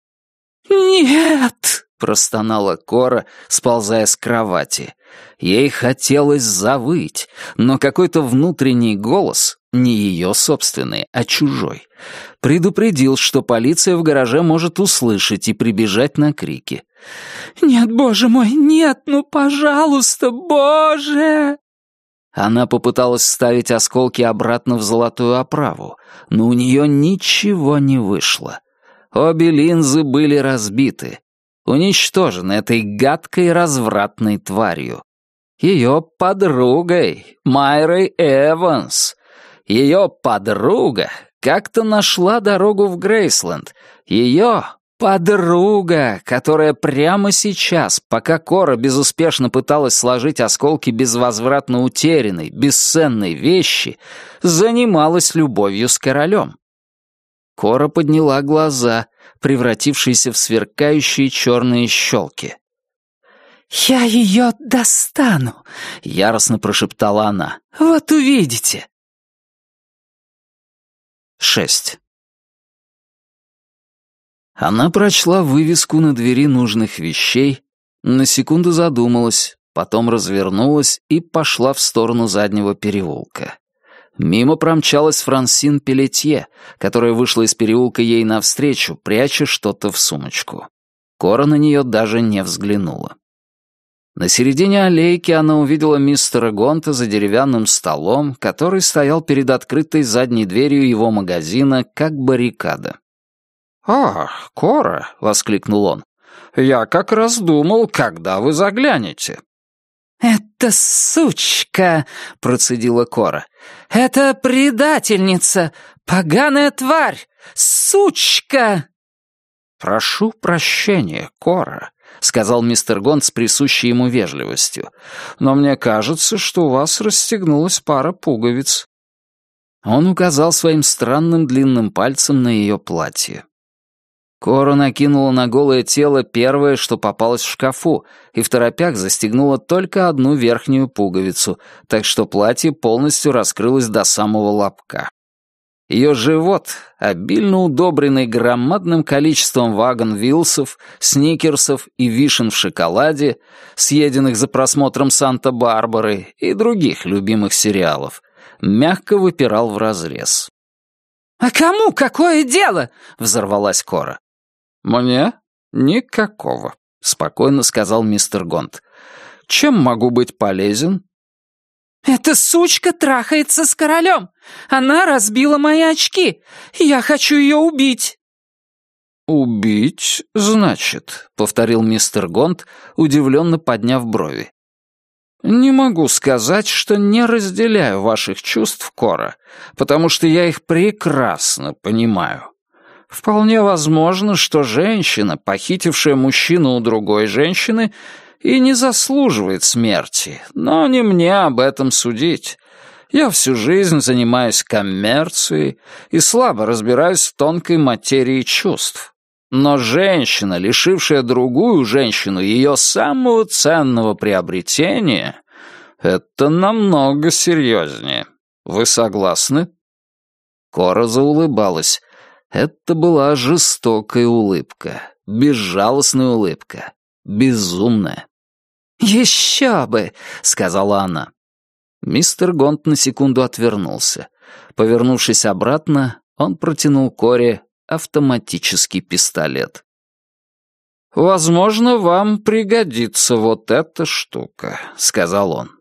Speaker 2: «Нет!»
Speaker 4: — простонала Кора, сползая с кровати. Ей хотелось завыть, но какой-то внутренний голос, не ее собственный, а чужой, предупредил, что полиция в гараже может услышать и прибежать на крики.
Speaker 2: «Нет, боже мой, нет, ну, пожалуйста, боже!»
Speaker 4: Она попыталась вставить осколки обратно в золотую оправу, но у нее ничего не вышло. Обе линзы были разбиты, уничтожены этой гадкой развратной тварью. Ее подругой, Майрой Эванс. Ее подруга как-то нашла дорогу в Грейсленд. Ее подруга, которая прямо сейчас, пока Кора безуспешно пыталась сложить осколки безвозвратно утерянной, бесценной вещи, занималась любовью с королем. Кора подняла глаза, превратившиеся в сверкающие черные щелки. «Я ее достану!» — яростно прошептала она. «Вот увидите!» Шесть. Она прочла вывеску на двери нужных вещей, на секунду задумалась, потом развернулась и пошла в сторону заднего переулка. Мимо промчалась Франсин Пелетье, которая вышла из переулка ей навстречу, пряча что-то в сумочку. Кора на нее даже не взглянула. На середине аллейки она увидела мистера Гонта за деревянным столом, который стоял перед открытой задней дверью его магазина, как баррикада.
Speaker 3: «Ах, Кора!» — воскликнул он. «Я как раз думал, когда вы заглянете».
Speaker 2: «Это сучка!» — процедила Кора. «Это предательница! Поганая тварь! Сучка!»
Speaker 3: «Прошу прощения, Кора», — сказал мистер Гонт с присущей ему вежливостью. «Но мне кажется, что у вас расстегнулась пара пуговиц».
Speaker 4: Он указал своим странным длинным пальцем на ее платье. Кора накинула на голое тело первое, что попалось в шкафу, и в торопях застегнула только одну верхнюю пуговицу, так что платье полностью раскрылось до самого лобка. Ее живот, обильно удобренный громадным количеством вагон-вилсов, сникерсов и вишен в шоколаде, съеденных за просмотром «Санта-Барбары» и других любимых сериалов, мягко выпирал вразрез.
Speaker 2: «А кому какое дело?» — взорвалась Кора.
Speaker 3: «Мне? Никакого», — спокойно сказал мистер Гонт. «Чем могу быть полезен?»
Speaker 2: «Эта сучка трахается с королем! Она разбила мои очки! Я хочу ее убить!»
Speaker 3: «Убить, значит», — повторил мистер Гонт, удивленно подняв брови. «Не могу сказать, что не разделяю ваших чувств, Кора, потому что я их прекрасно понимаю. Вполне возможно, что женщина, похитившая мужчину у другой женщины, и не заслуживает смерти, но не мне об этом судить. Я всю жизнь занимаюсь коммерцией и слабо разбираюсь в тонкой материи чувств. Но женщина, лишившая другую женщину ее самого ценного приобретения, это намного серьезнее. Вы согласны?»
Speaker 4: Кора заулыбалась. Это была жестокая улыбка, безжалостная улыбка, безумная.
Speaker 2: «Еще бы!» — сказала она.
Speaker 4: Мистер Гонт на секунду отвернулся. Повернувшись обратно, он протянул Коре автоматический пистолет.
Speaker 3: «Возможно, вам пригодится вот эта штука», — сказал он.